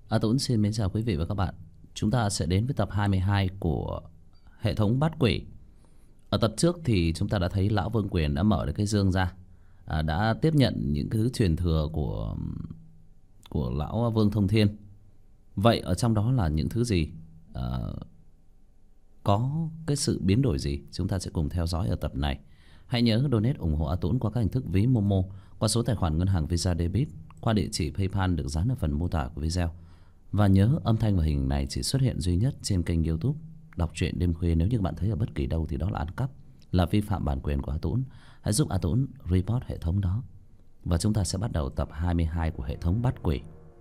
Tuấn xin mến chào quý vị và các bạn. Chúng ta sẽ đến với tập 22 của hệ thống bắt quỷ. Ở tập trước thì chúng ta đã thấy lão Vương Quyền đã mở được cái dương ra, đã tiếp nhận những cái thứ truyền thừa của lão Vương Thông Thiên. Vậy ở trong đó là những thứ gì? À, có cái sự biến đổi gì? Chúng ta sẽ cùng theo dõi ở tập này. Hãy nhớ donate ủng hộ A Tuấn qua các hình thức ví Momo, qua số tài khoản ngân hàng Visa Debit, qua địa chỉ PayPal được dán ở phần mô tả của video. Và nhớ âm thanh và hình này chỉ xuất hiện duy nhất trên kênh YouTube Đọc truyện đêm khuya. Nếu như bạn thấy ở bất kỳ đâu thì đó là ăn cắp, là vi phạm bản quyền của A Tuấn. Hãy giúp A Tuấn report hệ thống đó. Và chúng ta sẽ bắt đầu tập 22 của hệ thống bắt quỷ.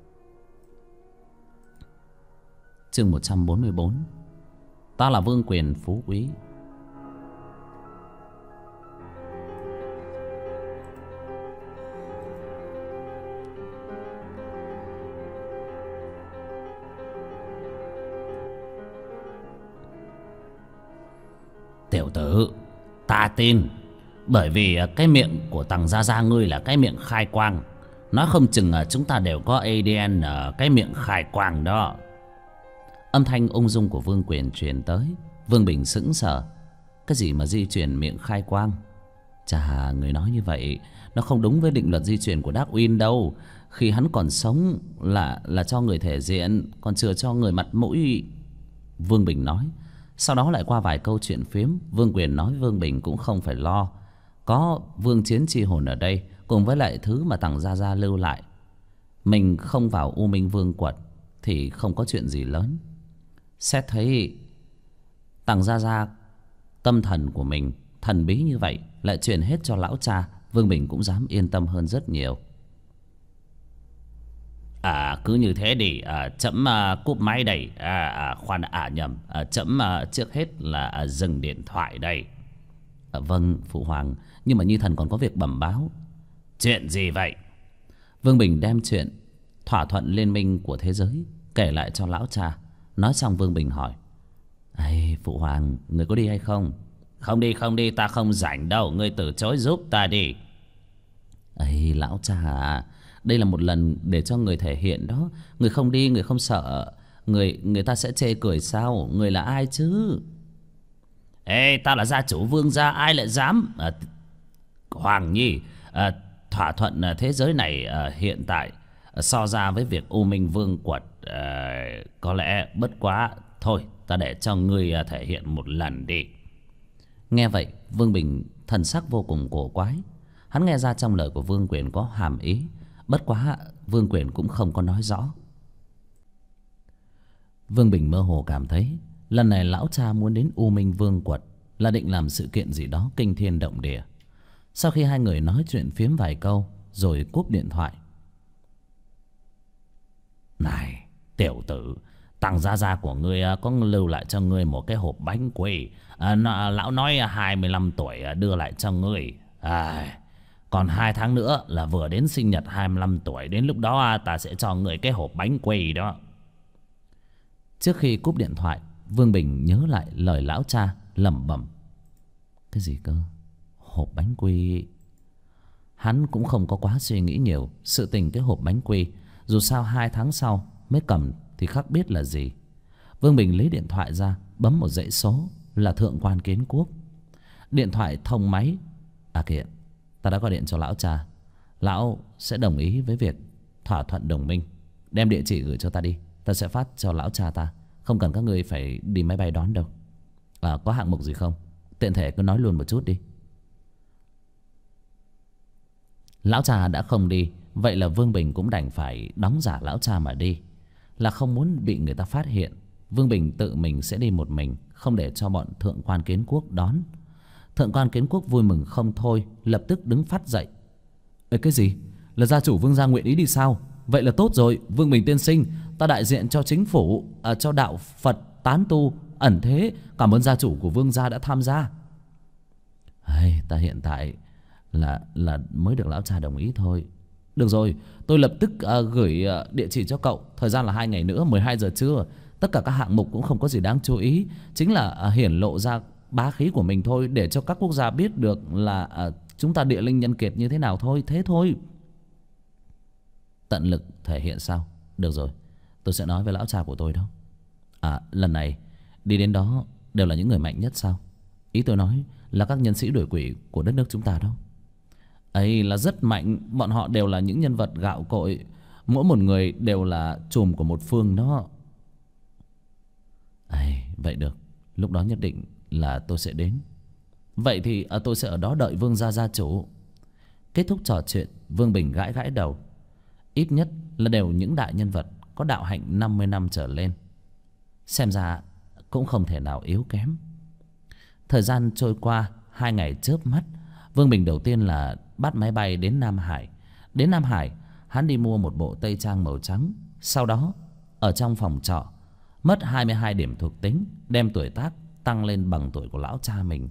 Chương 144. Ta là Vương Quyền phú quý. Tiểu tử, ta tin. Bởi vì cái miệng của thằng Gia Gia ngươi là cái miệng khai quang. Nói không chừng chúng ta đều có ADN ở cái miệng khai quang đó. Âm thanh ung dung của Vương Quyền truyền tới. Vương Bình sững sờ. Cái gì mà di truyền miệng khai quang? Chà, người nói như vậy nó không đúng với định luật di truyền của Darwin đâu. Khi hắn còn sống là cho người thể diện, còn chưa cho người mặt mũi. Vương Bình nói. Sau đó lại qua vài câu chuyện phiếm. Vương Quyền nói Vương Bình cũng không phải lo. Có Vương Chiến Chi Hồn ở đây, cùng với lại thứ mà thằng Gia Gia lưu lại. Mình không vào U Minh Vương Quật thì không có chuyện gì lớn. Xét thấy thằng Gia Gia tâm thần của mình thần bí như vậy, lại truyền hết cho lão cha, Vương Bình cũng dám yên tâm hơn rất nhiều. Cứ như thế đi. Chấm cúp máy đây. Khoan, nhầm. Chấm trước hết là dừng điện thoại đây. Vâng phụ hoàng, nhưng mà Nhi thần còn có việc bẩm báo. Chuyện gì vậy? Vương Bình đem chuyện thỏa thuận liên minh của thế giới kể lại cho lão cha. Nói xong Vương Bình hỏi: phụ hoàng, người có đi hay không? Không đi, không đi, ta không rảnh đâu. Ngươi từ chối giúp ta đi. Lão cha à, đây là một lần để cho người thể hiện đó. Người không đi, người không sợ người ta sẽ chê cười sao? Người là ai chứ? Ta là gia chủ Vương gia, ai lại dám? Hoàng Nhi, thỏa thuận thế giới này hiện tại so ra với việc U Minh Vương Quật có lẽ bất quá. Thôi ta để cho ngươi thể hiện một lần đi. Nghe vậy Vương Bình thần sắc vô cùng cổ quái. Hắn nghe ra trong lời của Vương Quyền có hàm ý, bất quá Vương Quyền cũng không có nói rõ. Vương Bình mơ hồ cảm thấy lần này lão cha muốn đến U Minh Vương Quật là định làm sự kiện gì đó kinh thiên động địa. Sau khi hai người nói chuyện phiếm vài câu rồi cúp điện thoại. Này tiểu tử, thằng Gia Gia của ngươi có lưu lại cho ngươi một cái hộp bánh quy. Lão nói 25 tuổi đưa lại cho ngươi. Còn 2 tháng nữa là vừa đến sinh nhật 25 tuổi. Đến lúc đó ta sẽ cho ngươi cái hộp bánh quy đó. Trước khi cúp điện thoại, Vương Bình nhớ lại lời lão cha lẩm bẩm. Cái gì cơ? Hộp bánh quy? Hắn cũng không có quá suy nghĩ nhiều. Sự tình cái hộp bánh quy, dù sao 2 tháng sau mới cầm thì khác biết là gì. Vương Bình lấy điện thoại ra, bấm một dãy số là Thượng quan Kiến Quốc. Điện thoại thông máy. Kìa, ta đã gọi điện cho lão cha. Lão sẽ đồng ý với việc thỏa thuận đồng minh. Đem địa chỉ gửi cho ta đi, ta sẽ phát cho lão cha ta. Không cần các ngươi phải đi máy bay đón đâu. Có hạng mục gì không? Tiện thể cứ nói luôn một chút đi. Lão cha đã không đi, vậy là Vương Bình cũng đành phải đóng giả lão cha mà đi. Là không muốn bị người ta phát hiện. Vương Bình tự mình sẽ đi một mình, không để cho bọn Thượng quan Kiến Quốc đón. Thượng quan Kiến Quốc vui mừng không thôi, lập tức đứng phát dậy. Cái gì? Là gia chủ Vương gia nguyện ý đi sao? Vậy là tốt rồi, Vương Bình tiên sinh. Ta đại diện cho chính phủ, cho đạo Phật tán tu ẩn thế, cảm ơn gia chủ của Vương gia đã tham gia. Ta hiện tại là mới được lão cha đồng ý thôi. Được rồi, tôi lập tức gửi địa chỉ cho cậu. Thời gian là 2 ngày nữa, 12 giờ trưa. Tất cả các hạng mục cũng không có gì đáng chú ý, chính là hiển lộ ra bá khí của mình thôi, để cho các quốc gia biết được là chúng ta địa linh nhân kiệt như thế nào thôi. Thế thôi. Tận lực thể hiện sao? Được rồi, tôi sẽ nói với lão cha của tôi đâu. À, lần này đi đến đó đều là những người mạnh nhất sao? Ý tôi nói là các nhân sĩ đuổi quỷ của đất nước chúng ta đâu. Ấy là rất mạnh. Bọn họ đều là những nhân vật gạo cội, mỗi một người đều là trùm của một phương đó. Ấy, vậy được, lúc đó nhất định là tôi sẽ đến. Vậy thì tôi sẽ ở đó đợi Vương gia gia chủ. Kết thúc trò chuyện, Vương Bình gãi gãi đầu. Ít nhất là đều những đại nhân vật có đạo hạnh 50 năm trở lên. Xem ra cũng không thể nào yếu kém. Thời gian trôi qua 2 ngày chớp mắt. Vương Bình đầu tiên là bắt máy bay đến Nam Hải. Đến Nam Hải, hắn đi mua một bộ tây trang màu trắng. Sau đó ở trong phòng trọ mất 22 điểm thuộc tính, đem tuổi tác tăng lên bằng tuổi của lão cha mình.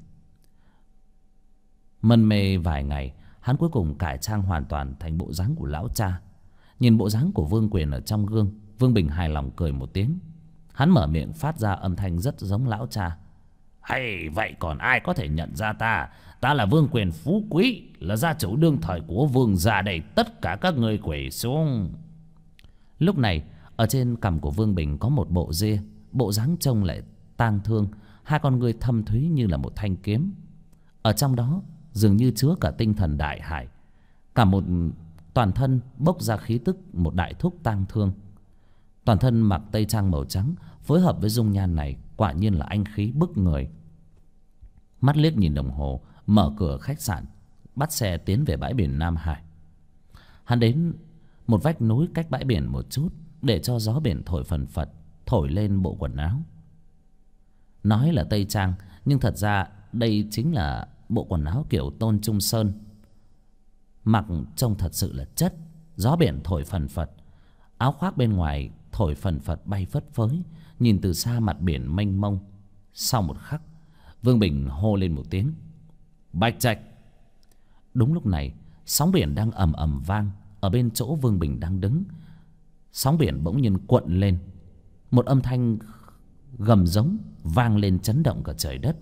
Mân mê vài ngày, hắn cuối cùng cải trang hoàn toàn thành bộ dáng của lão cha. Nhìn bộ dáng của Vương Quyền ở trong gương, Vương Bình hài lòng cười một tiếng. Hắn mở miệng phát ra âm thanh rất giống lão cha. Hay vậy còn ai có thể nhận ra ta? Ta là Vương Quyền phú quý, là gia chủ đương thời của Vương gia đây. Tất cả các ngươi quỳ xuống. Lúc này ở trên cằm của Vương Bình có một bộ ria, bộ dáng trông lại tang thương. Hai con ngươi thâm thúy như là một thanh kiếm. Ở trong đó dường như chứa cả tinh thần đại hải. Cả một toàn thân bốc ra khí tức một đại thúc tang thương. Toàn thân mặc tây trang màu trắng, phối hợp với dung nhan này quả nhiên là anh khí bức người. Mắt liếc nhìn đồng hồ, mở cửa khách sạn, bắt xe tiến về bãi biển Nam Hải. Hắn đến một vách núi cách bãi biển một chút, để cho gió biển thổi phần phật, thổi lên bộ quần áo. Nói là tây trang, nhưng thật ra đây chính là bộ quần áo kiểu Tôn Trung Sơn. Mặc trông thật sự là chất. Gió biển thổi phần phật, áo khoác bên ngoài thổi phần phật bay phất phới. Nhìn từ xa mặt biển mênh mông. Sau một khắc, Vương Bình hô lên một tiếng: Bạch Trạch! Đúng lúc này, sóng biển đang ầm ầm vang ở bên chỗ Vương Bình đang đứng. Sóng biển bỗng nhiên cuộn lên, một âm thanh gầm giống vang lên chấn động cả trời đất.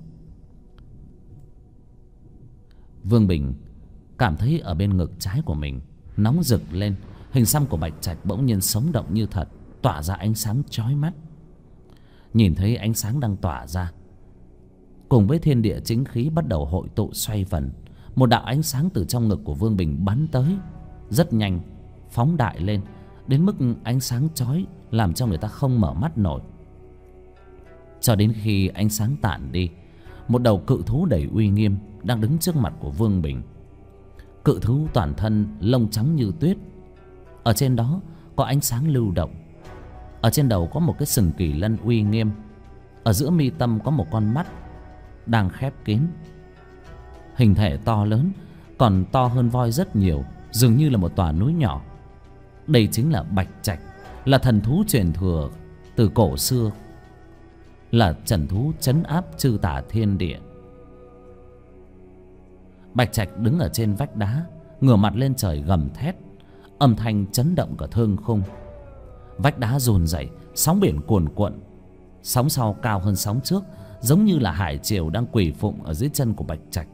Vương Bình cảm thấy ở bên ngực trái của mình nóng rực lên. Hình xăm của Bạch Trạch bỗng nhiên sống động như thật, tỏa ra ánh sáng chói mắt. Nhìn thấy ánh sáng đang tỏa ra, cùng với thiên địa chính khí bắt đầu hội tụ xoay vần, một đạo ánh sáng từ trong ngực của Vương Bình bắn tới, rất nhanh, phóng đại lên, đến mức ánh sáng chói làm cho người ta không mở mắt nổi. Cho đến khi ánh sáng tản đi, một đầu cự thú đầy uy nghiêm đang đứng trước mặt của Vương Bình. Cự thú toàn thân lông trắng như tuyết, ở trên đó có ánh sáng lưu động. Ở trên đầu có một cái sừng kỳ lân uy nghiêm. Ở giữa mi tâm có một con mắt đang khép kín. Hình thể to lớn, còn to hơn voi rất nhiều, dường như là một tòa núi nhỏ. Đây chính là Bạch Trạch, là thần thú truyền thừa từ cổ xưa, là trần thú trấn áp chư tả thiên địa. Bạch Trạch đứng ở trên vách đá, ngửa mặt lên trời gầm thét, âm thanh chấn động cả thương khung. Vách đá run rẩy, sóng biển cuồn cuộn. Sóng sau cao hơn sóng trước, giống như là hải triều đang quỳ phụng ở dưới chân của Bạch Trạch.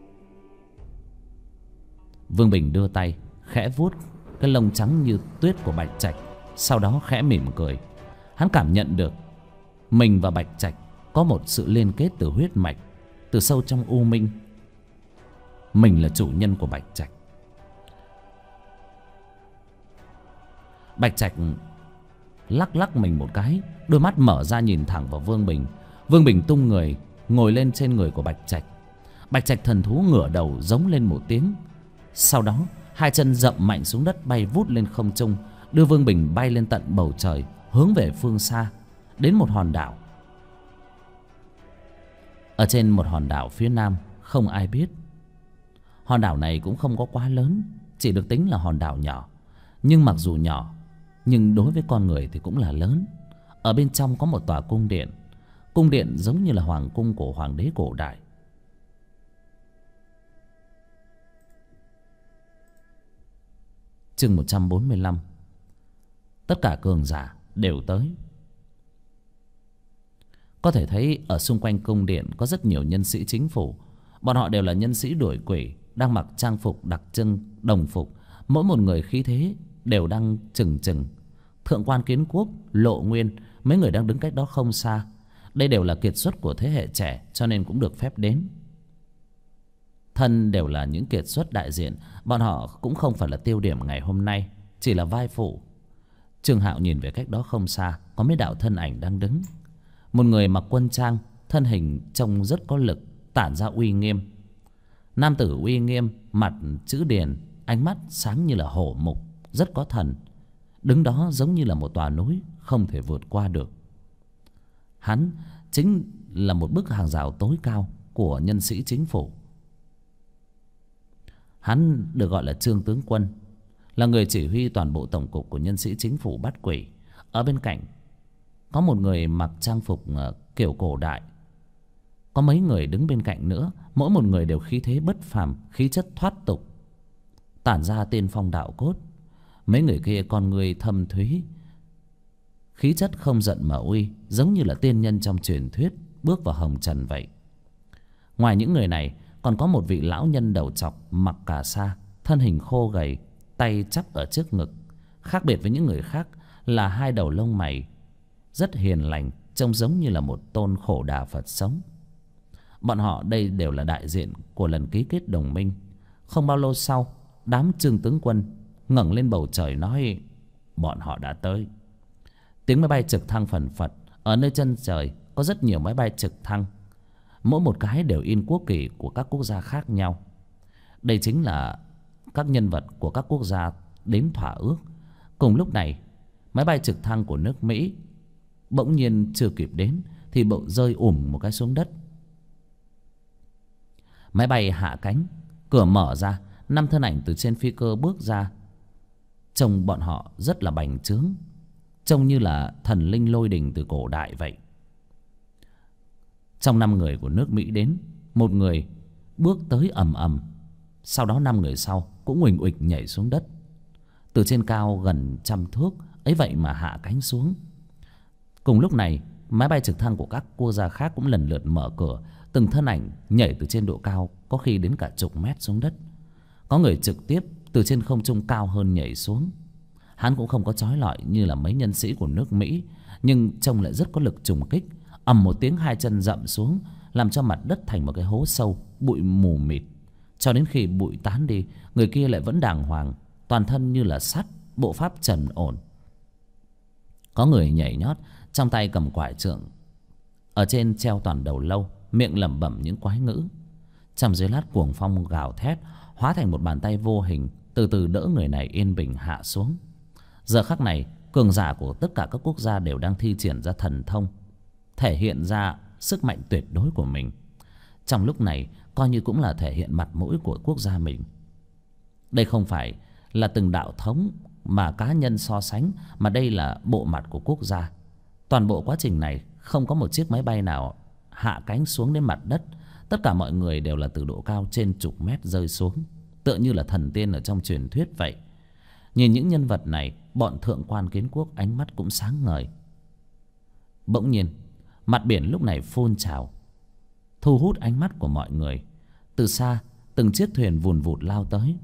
Vương Bình đưa tay khẽ vuốt cái lông trắng như tuyết của Bạch Trạch, sau đó khẽ mỉm cười. Hắn cảm nhận được mình và Bạch Trạch có một sự liên kết từ huyết mạch, từ sâu trong u minh. Mình là chủ nhân của Bạch Trạch. Bạch Trạch lắc lắc mình một cái, đôi mắt mở ra nhìn thẳng vào Vương Bình. Vương Bình tung người ngồi lên trên người của Bạch Trạch. Bạch Trạch thần thú ngửa đầu giống lên một tiếng, sau đó hai chân dậm mạnh xuống đất, bay vút lên không trung, đưa Vương Bình bay lên tận bầu trời, hướng về phương xa, đến một hòn đảo. Ở trên một hòn đảo phía nam không ai biết. Hòn đảo này cũng không có quá lớn, chỉ được tính là hòn đảo nhỏ. Nhưng mặc dù nhỏ, nhưng đối với con người thì cũng là lớn. Ở bên trong có một tòa cung điện. Cung điện giống như là hoàng cung của hoàng đế cổ đại. Chương 145. Tất cả cường giả đều tới. Có thể thấy ở xung quanh cung điện có rất nhiều nhân sĩ chính phủ. Bọn họ đều là nhân sĩ đuổi quỷ, đang mặc trang phục đặc trưng, đồng phục. Mỗi một người khí thế đều đang chừng chừng. Thượng quan Kiến Quốc, Lộ Nguyên, mấy người đang đứng cách đó không xa. Đây đều là kiệt xuất của thế hệ trẻ, cho nên cũng được phép đến. Thân đều là những kiệt xuất đại diện, bọn họ cũng không phải là tiêu điểm ngày hôm nay, chỉ là vai phụ. Trương Hạo nhìn về cách đó không xa, có mấy đạo thân ảnh đang đứng. Một người mặc quân trang, thân hình trông rất có lực, tản ra uy nghiêm. Nam tử uy nghiêm, mặt chữ điền, ánh mắt sáng như là hổ mục, rất có thần. Đứng đó giống như là một tòa núi không thể vượt qua được. Hắn chính là một bức hàng rào tối cao của nhân sĩ chính phủ. Hắn được gọi là Trương tướng quân, là người chỉ huy toàn bộ tổng cục của nhân sĩ chính phủ Bát Quỷ. Ở bên cạnh có một người mặc trang phục kiểu cổ đại, có mấy người đứng bên cạnh nữa. Mỗi một người đều khí thế bất phàm, khí chất thoát tục, tản ra tiên phong đạo cốt. Mấy người kia con người thâm thúy, khí chất không giận mà uy, giống như là tiên nhân trong truyền thuyết bước vào hồng trần vậy. Ngoài những người này còn có một vị lão nhân đầu trọc mặc cà sa, thân hình khô gầy, tay chắp ở trước ngực. Khác biệt với những người khác là hai đầu lông mày rất hiền lành, trông giống như là một tôn Khổ Đà Phật sống. Bọn họ đây đều là đại diện của lần ký kết đồng minh. Không bao lâu sau, đám Trương tướng quân ngẩng lên bầu trời nói: bọn họ đã tới. Tiếng máy bay trực thăng phần phật. Ở nơi chân trời có rất nhiều máy bay trực thăng, mỗi một cái đều in quốc kỳ của các quốc gia khác nhau. Đây chính là các nhân vật của các quốc gia đến thỏa ước. Cùng lúc này, máy bay trực thăng của nước Mỹ bỗng nhiên chưa kịp đến thì bộ rơi ủm một cái xuống đất. Máy bay hạ cánh, cửa mở ra, 5 thân ảnh từ trên phi cơ bước ra. Trông bọn họ rất là bành trướng, trông như là thần linh lôi đình từ cổ đại vậy. Trong 5 người của nước Mỹ đến, một người bước tới ầm ầm, sau đó 5 người sau cũng uỳnh uịch nhảy xuống đất. Từ trên cao gần 100 thước ấy vậy mà hạ cánh xuống. Cùng lúc này, máy bay trực thăng của các quốc gia khác cũng lần lượt mở cửa. Từng thân ảnh nhảy từ trên độ cao, có khi đến cả chục mét xuống đất. Có người trực tiếp từ trên không trung cao hơn nhảy xuống. Hắn cũng không có chói lọi như là mấy nhân sĩ của nước Mỹ, nhưng trông lại rất có lực trùng kích. Ầm một tiếng, 2 chân dậm xuống, làm cho mặt đất thành một cái hố sâu, bụi mù mịt. Cho đến khi bụi tán đi, người kia lại vẫn đàng hoàng, toàn thân như là sắt, bộ pháp trầm ổn. Có người nhảy nhót, trong tay cầm quải trượng, ở trên treo toàn đầu lâu, miệng lẩm bẩm những quái ngữ. Trong giây lát, cuồng phong gào thét, hóa thành một bàn tay vô hình, từ từ đỡ người này yên bình hạ xuống. Giờ khắc này, cường giả của tất cả các quốc gia đều đang thi triển ra thần thông, thể hiện ra sức mạnh tuyệt đối của mình. Trong lúc này, coi như cũng là thể hiện mặt mũi của quốc gia mình. Đây không phải là từng đạo thống mà cá nhân so sánh, mà đây là bộ mặt của quốc gia. Toàn bộ quá trình này không có một chiếc máy bay nào hạ cánh xuống đến mặt đất. Tất cả mọi người đều là từ độ cao trên chục mét rơi xuống, tựa như là thần tiên ở trong truyền thuyết vậy. Nhìn những nhân vật này, bọn thượng quan Kiến Quốc ánh mắt cũng sáng ngời. Bỗng nhiên, mặt biển lúc này phun trào, thu hút ánh mắt của mọi người. Từ xa, từng chiếc thuyền vùn vụt lao tới.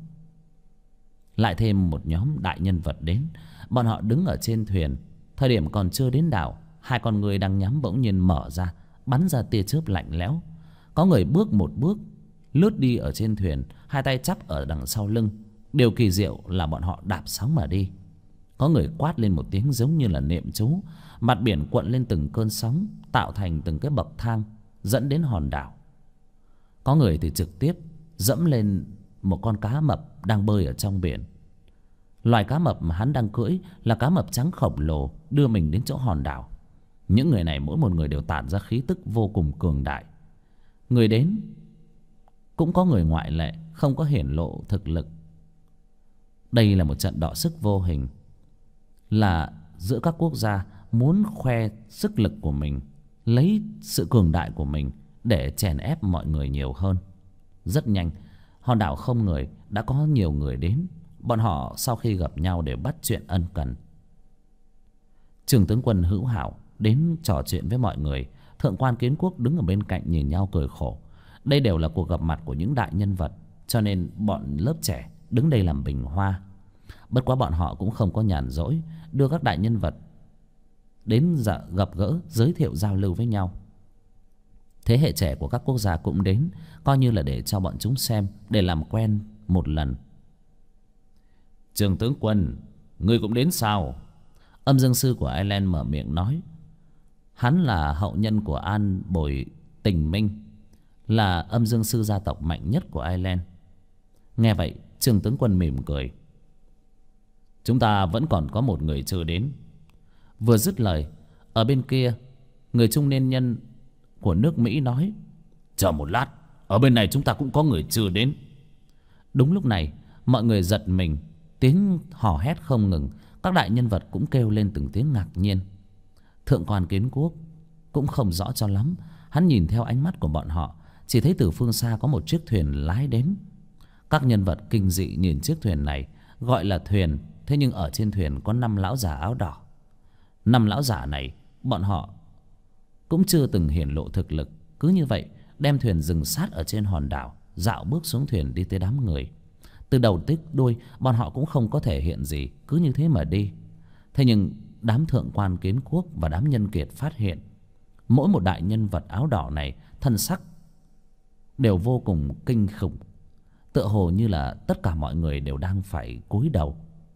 Lại thêm một nhóm đại nhân vật đến. Bọn họ đứng ở trên thuyền, thời điểm còn chưa đến đảo, 2 con người đang nhắm bỗng nhiên mở ra, bắn ra tia chớp lạnh lẽo. Có người bước một bước lướt đi ở trên thuyền, 2 tay chắp ở đằng sau lưng. Điều kỳ diệu là bọn họ đạp sóng mà đi. Có người quát lên một tiếng giống như là niệm chú. Mặt biển cuộn lên từng cơn sóng, tạo thành từng cái bậc thang dẫn đến hòn đảo. Có người thì trực tiếp dẫm lên một con cá mập đang bơi ở trong biển. Loài cá mập mà hắn đang cưỡi là cá mập trắng khổng lồ, đưa mình đến chỗ hòn đảo. Những người này mỗi một người đều tản ra khí tức vô cùng cường đại. Người đến cũng có người ngoại lệ, không có hiển lộ thực lực. Đây là một trận đọ sức vô hình, là giữa các quốc gia muốn khoe sức lực của mình, lấy sự cường đại của mình để chèn ép mọi người nhiều hơn. Rất nhanh, hòn đảo không người đã có nhiều người đến. Bọn họ sau khi gặp nhau để bắt chuyện ân cần. Trường tướng quân Hữu Hảo đến trò chuyện với mọi người. Thượng quan Kiến Quốc đứng ở bên cạnh nhìn nhau cười khổ. Đây đều là cuộc gặp mặt của những đại nhân vật, cho nên bọn lớp trẻ đứng đây làm bình hoa. Bất quá bọn họ cũng không có nhàn rỗi đưa các đại nhân vật đến gặp gỡ, giới thiệu giao lưu với nhau. Thế hệ trẻ của các quốc gia cũng đến, coi như là để cho bọn chúng xem, để làm quen một lần. Trường tướng quân, ngươi cũng đến sao? Âm dương sư của Ireland mở miệng nói. Hắn là hậu nhân của An Bồi Tình Minh, là âm dương sư gia tộc mạnh nhất của Ireland. Nghe vậy, Trường tướng quân mỉm cười. Chúng ta vẫn còn có một người chưa đến. Vừa dứt lời, ở bên kia, người trung niên nhân của nước Mỹ nói. Chờ một lát, ở bên này chúng ta cũng có người chưa đến. Đúng lúc này, mọi người giật mình, tiếng hò hét không ngừng. Các đại nhân vật cũng kêu lên từng tiếng ngạc nhiên. Thượng quan Kiến Quốc cũng không rõ cho lắm. Hắn nhìn theo ánh mắt của bọn họ, chỉ thấy từ phương xa có một chiếc thuyền lái đến. Các nhân vật kinh dị nhìn chiếc thuyền này, gọi là thuyền, thế nhưng ở trên thuyền có 5 lão già áo đỏ. 5 lão già này, bọn họ cũng chưa từng hiển lộ thực lực. Cứ như vậy đem thuyền dừng sát ở trên hòn đảo, dạo bước xuống thuyền đi tới đám người. Từ đầu tới đuôi bọn họ cũng không có thể hiện gì, cứ như thế mà đi. Thế nhưng đám thượng quan Kiến Quốc và đám nhân kiệt phát hiện mỗi một đại nhân vật áo đỏ này thân sắc đều vô cùng kinh khủng, tựa hồ như là tất cả mọi người đều đang phải cúi đầu.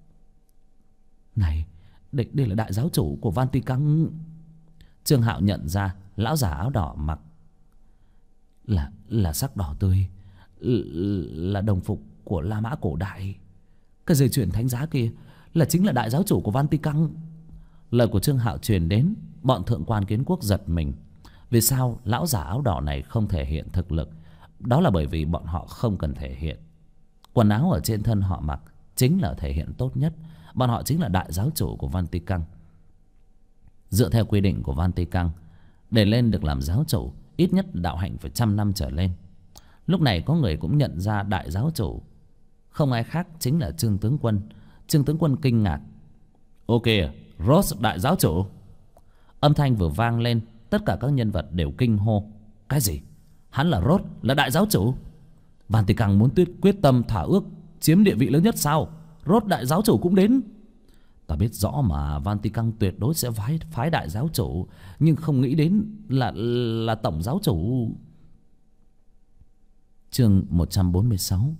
Này, đây là đại giáo chủ của Vatican. Trương Hạo nhận ra lão già áo đỏ mặc là sắc đỏ tươi, là đồng phục của La Mã cổ đại. Cái dây chuyền thánh giá kia chính là đại giáo chủ của Vatican. Lời của Trương Hạo truyền đến, bọn thượng quan Kiến Quốc giật mình. Vì sao lão già áo đỏ này không thể hiện thực lực? Đó là bởi vì bọn họ không cần thể hiện. Quần áo ở trên thân họ mặc chính là thể hiện tốt nhất. Bọn họ chính là đại giáo chủ của Vatican. Dựa theo quy định của Vatican, để lên được làm giáo chủ, ít nhất đạo hạnh phải 100 năm trở lên. Lúc này có người cũng nhận ra đại giáo chủ không ai khác chính là Trương tướng quân. Trương tướng quân kinh ngạc. Ok, Ross đại giáo chủ. Âm thanh vừa vang lên, tất cả các nhân vật đều kinh hô. Cái gì? Hắn là Ross, là đại giáo chủ? Vatican muốn quyết tâm thỏa ước chiếm địa vị lớn nhất sao? Ross đại giáo chủ cũng đến. Ta biết rõ mà Vatican tuyệt đối sẽ phái đại giáo chủ, nhưng không nghĩ đến là tổng giáo chủ. Chương 146.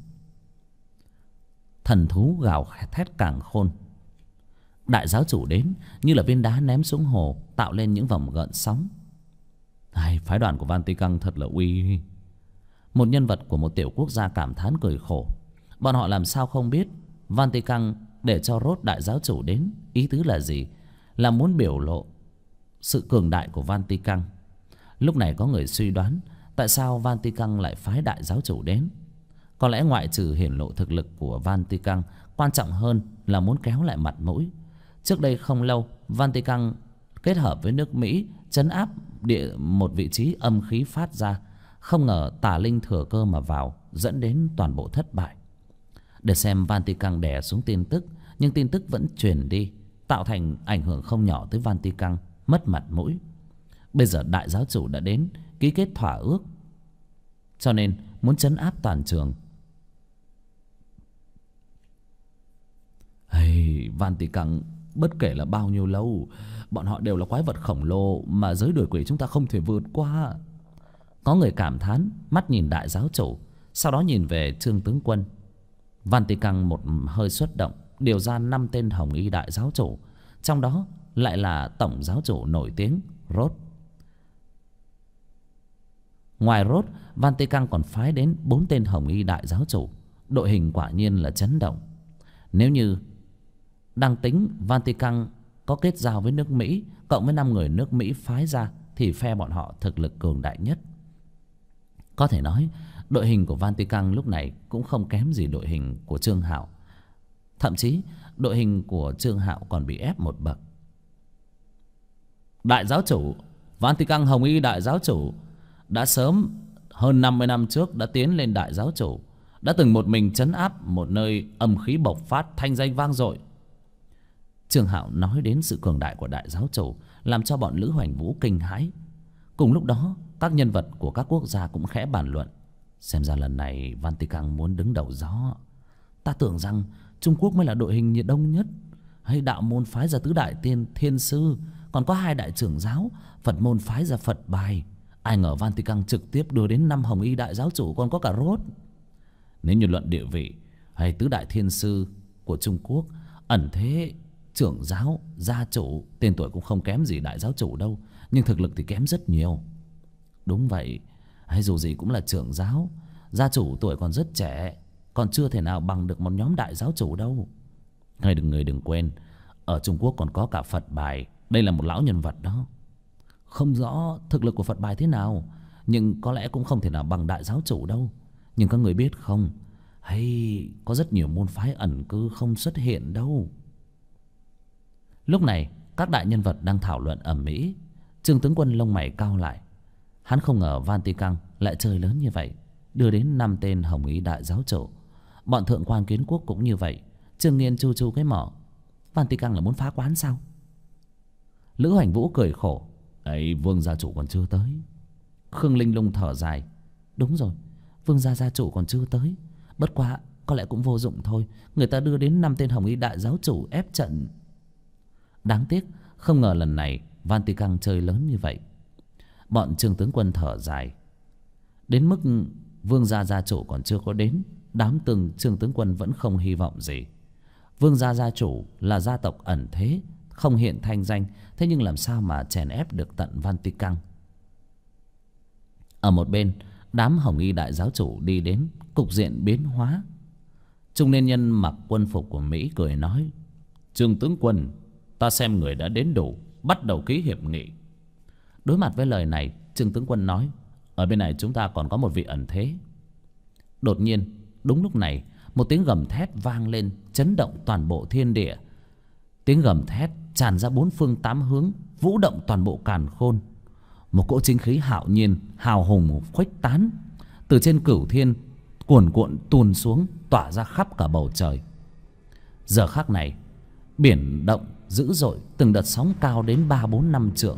Thần thú gào thét càng khôn. Đại giáo chủ đến như là viên đá ném xuống hồ, tạo lên những vòng gợn sóng. Phái đoàn của Vatican thật là uy. Một nhân vật của một tiểu quốc gia cảm thán cười khổ. Bọn họ làm sao không biết Vatican để cho Rốt đại giáo chủ đến, ý tứ là gì? Là muốn biểu lộ sự cường đại của Vatican. Lúc này có người suy đoán tại sao Vatican lại phái đại giáo chủ đến. Có lẽ ngoại trừ hiển lộ thực lực của Vatican, quan trọng hơn là muốn kéo lại mặt mũi. Trước đây không lâu, Vatican kết hợp với nước Mỹ trấn áp một vị trí âm khí phát ra. Không ngờ tà linh thừa cơ mà vào, dẫn đến toàn bộ thất bại. Để xem Vatican đè xuống tin tức, nhưng tin tức vẫn truyền đi, tạo thành ảnh hưởng không nhỏ tới Vatican, mất mặt mũi. Bây giờ đại giáo chủ đã đến, ký kết thỏa ước, cho nên muốn trấn áp toàn trường. Vatican bất kể là bao nhiêu lâu, bọn họ đều là quái vật khổng lồ mà giới đuổi quỷ chúng ta không thể vượt qua. Có người cảm thán, mắt nhìn đại giáo chủ, sau đó nhìn về Trương tướng quân. Vatican một hơi xuất động, điều ra 5 tên hồng y đại giáo chủ, trong đó lại là tổng giáo chủ nổi tiếng Rốt. Ngoài Rốt, Vatican còn phái đến 4 tên hồng y đại giáo chủ. Đội hình quả nhiên là chấn động. Nếu như đang tính Vatican có kết giao với nước Mỹ, cộng với 5 người nước Mỹ phái ra, thì phe bọn họ thực lực cường đại nhất. Có thể nói đội hình của Vatican lúc này cũng không kém gì đội hình của Trương Hạo. Thậm chí đội hình của Trương Hạo còn bị ép một bậc. Đại giáo chủ Vatican hồng y đại giáo chủ đã sớm hơn 50 năm trước đã tiến lên đại giáo chủ, đã từng một mình trấn áp một nơi âm khí bộc phát, thanh danh vang dội. Trương Hạo nói đến sự cường đại của đại giáo chủ, làm cho bọn Lữ Hoành Vũ kinh hãi. Cùng lúc đó, các nhân vật của các quốc gia cũng khẽ bàn luận. Xem ra lần này Vatican muốn đứng đầu gió. Ta tưởng rằng Trung Quốc mới là đội hình nhiệt đông nhất. Hay đạo môn phái ra tứ đại thiên sư, còn có 2 đại trưởng giáo. Phật môn phái ra Phật bài. Ai ngờ Vatican trực tiếp đưa đến 5 hồng y đại giáo chủ, còn có cả Rốt. Nếu như luận địa vị hay tứ đại thiên sư của Trung Quốc, ẩn thế trưởng giáo, gia chủ, tên tuổi cũng không kém gì đại giáo chủ đâu, nhưng thực lực thì kém rất nhiều. Đúng vậy, hay dù gì cũng là trưởng giáo, gia chủ tuổi còn rất trẻ, còn chưa thể nào bằng được một nhóm đại giáo chủ đâu. Người đừng quên, ở Trung Quốc còn có cả Phật bài. Đây là một lão nhân vật đó. Không rõ thực lực của Phật bài thế nào, nhưng có lẽ cũng không thể nào bằng đại giáo chủ đâu. Nhưng các người biết không, hay có rất nhiều môn phái ẩn cư không xuất hiện đâu. Lúc này các đại nhân vật đang thảo luận ầm ĩ. Trương tướng quân lông mày cau lại. Hắn không ngờ Vatican lại chơi lớn như vậy, đưa đến 5 tên hồng ý đại giáo chủ. Bọn thượng quan Kiến Quốc cũng như vậy. Trương Nghiên chu chu cái mỏ. Vatican là muốn phá quán sao? Lữ Hoành Vũ cười khổ. Ấy, Vương gia chủ còn chưa tới. Khương Linh Lung thở dài. Đúng rồi, Vương gia chủ còn chưa tới. Bất quá có lẽ cũng vô dụng thôi. Người ta đưa đến 5 tên hồng y đại giáo chủ ép trận. Đáng tiếc, không ngờ lần này Vatican chơi lớn như vậy. Bọn Trương tướng quân thở dài. Đến mức Vương gia chủ còn chưa có đến, đám Trương tướng quân vẫn không hy vọng gì. Vương gia chủ là gia tộc ẩn thế, không hiện thanh danh, thế nhưng làm sao mà chèn ép được tận Vatican. Ở một bên, đám hồng y đại giáo chủ đi đến, cục diện biến hóa. Trung niên nhân mặc quân phục của Mỹ cười nói: Trương tướng quân, ta xem người đã đến đủ, bắt đầu ký hiệp nghị. Đối mặt với lời này, Trương tướng quân nói: ở bên này chúng ta còn có một vị ẩn thế. Đột nhiên, đúng lúc này, một tiếng gầm thét vang lên, chấn động toàn bộ thiên địa. Tiếng gầm thét tràn ra 4 phương 8 hướng, vũ động toàn bộ càn khôn. Một cỗ chính khí hạo nhiên, hào hùng khuếch tán từ trên cửu thiên, cuồn cuộn tuôn xuống, tỏa ra khắp cả bầu trời. Giờ khắc này, biển động dữ dội, từng đợt sóng cao đến 3-4-5 trượng.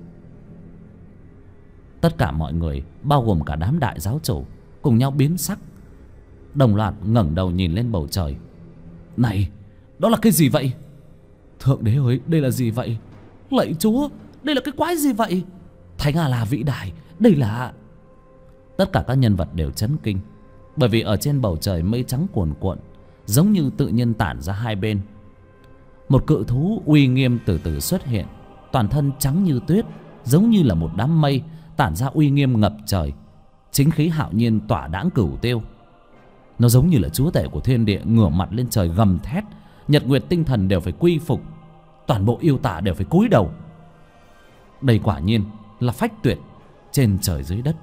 Tất cả mọi người, bao gồm cả đám đại giáo chủ, cùng nhau biến sắc, đồng loạt ngẩng đầu nhìn lên bầu trời. Này, đó là cái gì vậy? Thượng đế ơi, đây là gì vậy? Lạy Chúa, đây là cái quái gì vậy? Thánh A-la vĩ đại, đây là... Tất cả các nhân vật đều chấn kinh, bởi vì ở trên bầu trời mây trắng cuồn cuộn, giống như tự nhiên tản ra hai bên. Một cự thú uy nghiêm từ từ xuất hiện, toàn thân trắng như tuyết, giống như là một đám mây, tản ra uy nghiêm ngập trời, chính khí hạo nhiên tỏa đãng cửu tiêu. Nó giống như là chúa tể của thiên địa, ngửa mặt lên trời gầm thét, nhật nguyệt tinh thần đều phải quy phục, toàn bộ yêu tả đều phải cúi đầu. Đây quả nhiên là phách tuyệt trên trời dưới đất.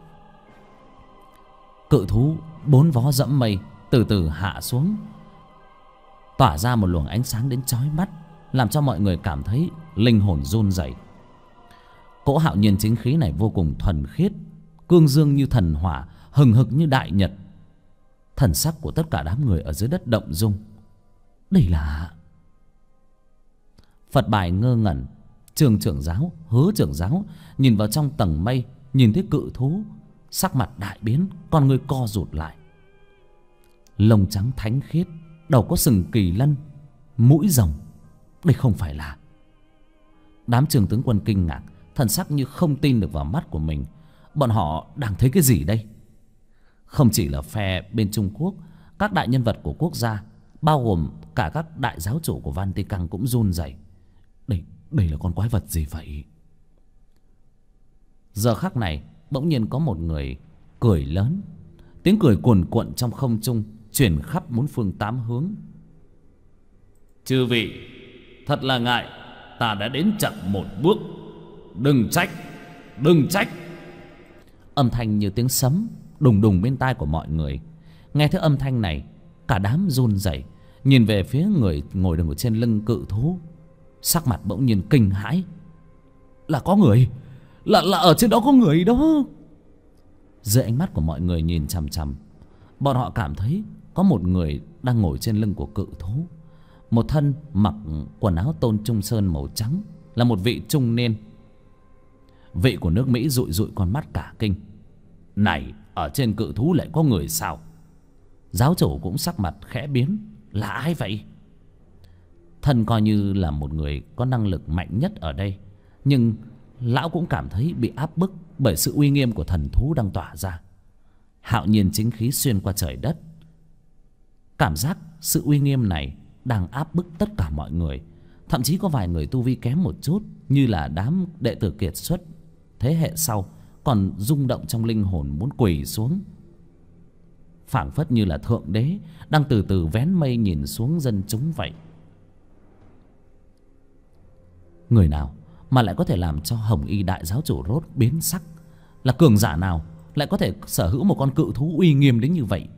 Cự thú 4 vó dẫm mây từ từ hạ xuống, tỏa ra một luồng ánh sáng đến chói mắt, làm cho mọi người cảm thấy linh hồn run rẩy. Cỗ hạo nhiên chính khí này vô cùng thuần khiết, cương dương như thần hỏa, hừng hực như đại nhật. Thần sắc của tất cả đám người ở dưới đất động dung. Đây là... Phật bài ngơ ngẩn. Trường trưởng giáo, Hứa trưởng giáo nhìn vào trong tầng mây, nhìn thấy cự thú, sắc mặt đại biến, con người co rụt lại. Lông trắng thánh khiết, đầu có sừng kỳ lân, mũi rồng. Đây không phải là... Đám Trường tướng quân kinh ngạc, thần sắc như không tin được vào mắt của mình. Bọn họ đang thấy cái gì đây? Không chỉ là phe bên Trung Quốc, các đại nhân vật của quốc gia, bao gồm cả các đại giáo chủ của Vatican cũng run rẩy. Đây là con quái vật gì vậy? Giờ khắc này, bỗng nhiên có một người cười lớn. Tiếng cười cuồn cuộn trong không trung, truyền khắp 4 phương 8 hướng. Chư vị, thật là ngại, ta đã đến chậm một bước. Đừng trách, đừng trách. Âm thanh như tiếng sấm đùng đùng bên tai của mọi người. Nghe thấy âm thanh này, cả đám run rẩy, nhìn về phía người ngồi đứng ở trên lưng cự thú, sắc mặt bỗng nhiên kinh hãi. Là có người, là ở trên đó có người đó. Dưới ánh mắt của mọi người nhìn chằm chằm, bọn họ cảm thấy có một người đang ngồi trên lưng của cự thú. Một thân mặc quần áo tôn trung sơn màu trắng, là một vị trung niên. Vị của nước Mỹ dụi dụi con mắt cả kinh. Này, ở trên cự thú lại có người sao? Giáo chủ cũng sắc mặt khẽ biến. Là ai vậy? Thần coi như là một người có năng lực mạnh nhất ở đây, nhưng lão cũng cảm thấy bị áp bức bởi sự uy nghiêm của thần thú đang tỏa ra. Hạo nhiên chính khí xuyên qua trời đất. Cảm giác sự uy nghiêm này đang áp bức tất cả mọi người. Thậm chí có vài người tu vi kém một chút, như là đám đệ tử kiệt xuất thế hệ sau, còn rung động trong linh hồn muốn quỳ xuống. Phảng phất như là thượng đế đang từ từ vén mây nhìn xuống dân chúng vậy. Người nào mà lại có thể làm cho Hồng Y đại giáo chủ Rốt biến sắc? Là cường giả nào lại có thể sở hữu một con cự thú uy nghiêm đến như vậy?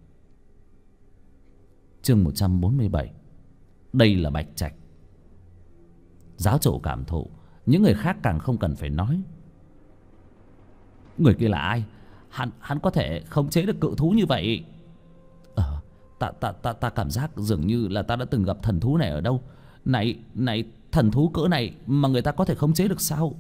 Chương 147. Đây là Bạch Trạch. Giáo chủ cảm thụ, những người khác càng không cần phải nói. Người kia là ai? Hắn có thể khống chế được cự thú như vậy? Ta cảm giác dường như là ta đã từng gặp thần thú này ở đâu. Này, thần thú cỡ này mà người ta có thể khống chế được sao?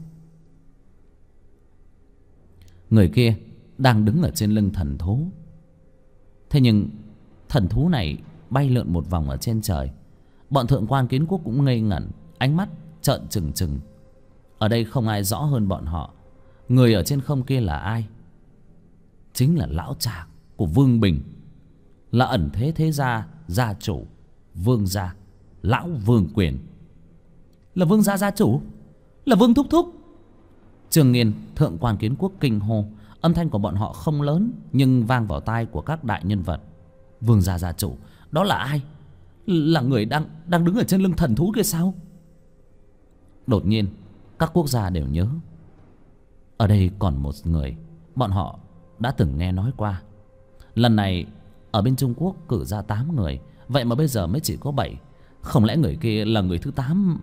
Người kia đang đứng ở trên lưng thần thú. Thế nhưng thần thú này bay lượn một vòng ở trên trời. Bọn thượng quan Kiến Quốc cũng ngây ngẩn, ánh mắt trợn trừng trừng. Ở đây không ai rõ hơn bọn họ. Người ở trên không kia là ai? Chính là lão cha của Vương Bình, là ẩn thế thế gia gia chủ Vương gia, lão Vương Quyền. Là Vương gia gia chủ? Là Vương thúc thúc? Trương Nghiên, thượng quan Kiến Quốc kinh hô. Âm thanh của bọn họ không lớn, nhưng vang vào tai của các đại nhân vật. Vương gia gia chủ? Đó là ai? Là người đang đứng ở trên lưng thần thú kia sao? Đột nhiên các quốc gia đều nhớ. Ở đây còn một người bọn họ đã từng nghe nói qua. Lần này ở bên Trung Quốc cử ra 8 người, vậy mà bây giờ mới chỉ có 7. Không lẽ người kia là người thứ 8?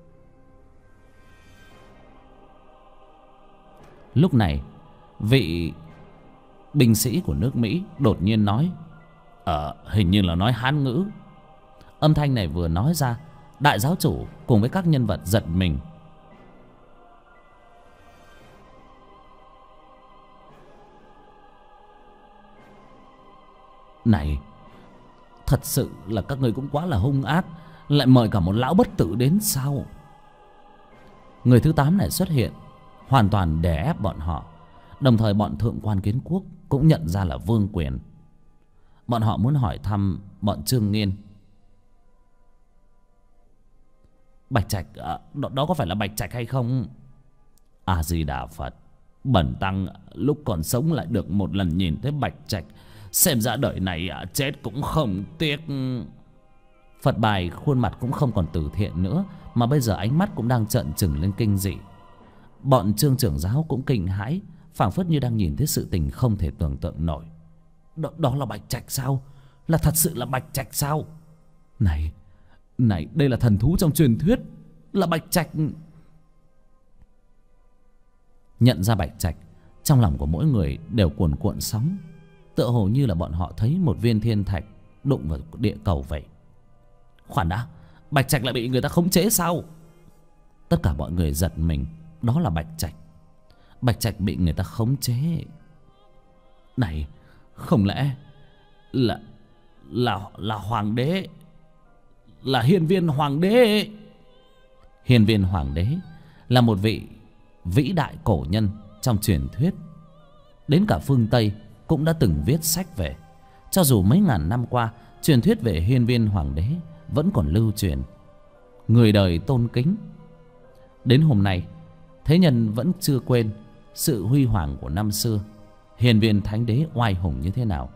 Lúc này vị binh sĩ của nước Mỹ đột nhiên nói, hình như là nói Hán ngữ. Âm thanh này vừa nói ra, đại giáo chủ cùng với các nhân vật giật mình. Này, thật sự là các người cũng quá là hung ác, lại mời cả một lão bất tử đến sao? Người thứ 8 này xuất hiện, hoàn toàn đè ép bọn họ. Đồng thời bọn thượng quan Kiến Quốc cũng nhận ra là Vương Quyền. Bọn họ muốn hỏi thăm bọn Trương Nghiên. Bạch Trạch, đó có phải là Bạch Trạch hay không? A Di Đà Phật, bần tăng lúc còn sống lại được một lần nhìn thấy Bạch Trạch, xem ra đời này chết cũng không tiếc. Phật bài khuôn mặt cũng không còn từ thiện nữa, mà bây giờ ánh mắt cũng đang trợn trừng lên kinh dị. Bọn Trương trưởng giáo cũng kinh hãi, phảng phất như đang nhìn thấy sự tình không thể tưởng tượng nổi. Đó là Bạch Trạch sao? Là thật sự là Bạch Trạch sao? Này, đây là thần thú trong truyền thuyết, là Bạch Trạch. Nhận ra Bạch Trạch, trong lòng của mỗi người đều cuồn cuộn sóng, tựa hồ như là bọn họ thấy một viên thiên thạch đụng vào địa cầu vậy. Khoan đã, Bạch Trạch lại bị người ta khống chế sao? Tất cả mọi người giật mình. Đó là Bạch Trạch. Bạch Trạch bị người ta khống chế. Này, không lẽ là hoàng đế, là hiên viên hoàng đế? Hiên viên hoàng đế là một vị vĩ đại cổ nhân trong truyền thuyết. Đến cả phương Tây cũng đã từng viết sách về. Cho dù mấy ngàn năm qua, truyền thuyết về hiên viên hoàng đế vẫn còn lưu truyền, người đời tôn kính. Đến hôm nay, thế nhân vẫn chưa quên sự huy hoàng của năm xưa. Hiên viên thánh đế oai hùng như thế nào.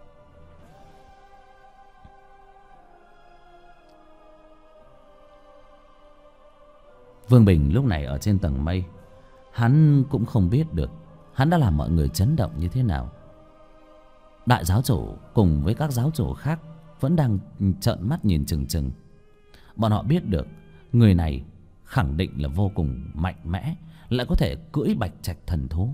Vương Bình lúc này ở trên tầng mây. Hắn cũng không biết được hắn đã làm mọi người chấn động như thế nào. Đại giáo chủ cùng với các giáo chủ khác vẫn đang trợn mắt nhìn chừng chừng. Bọn họ biết được người này khẳng định là vô cùng mạnh mẽ, lại có thể cưỡi Bạch Trạch thần thú.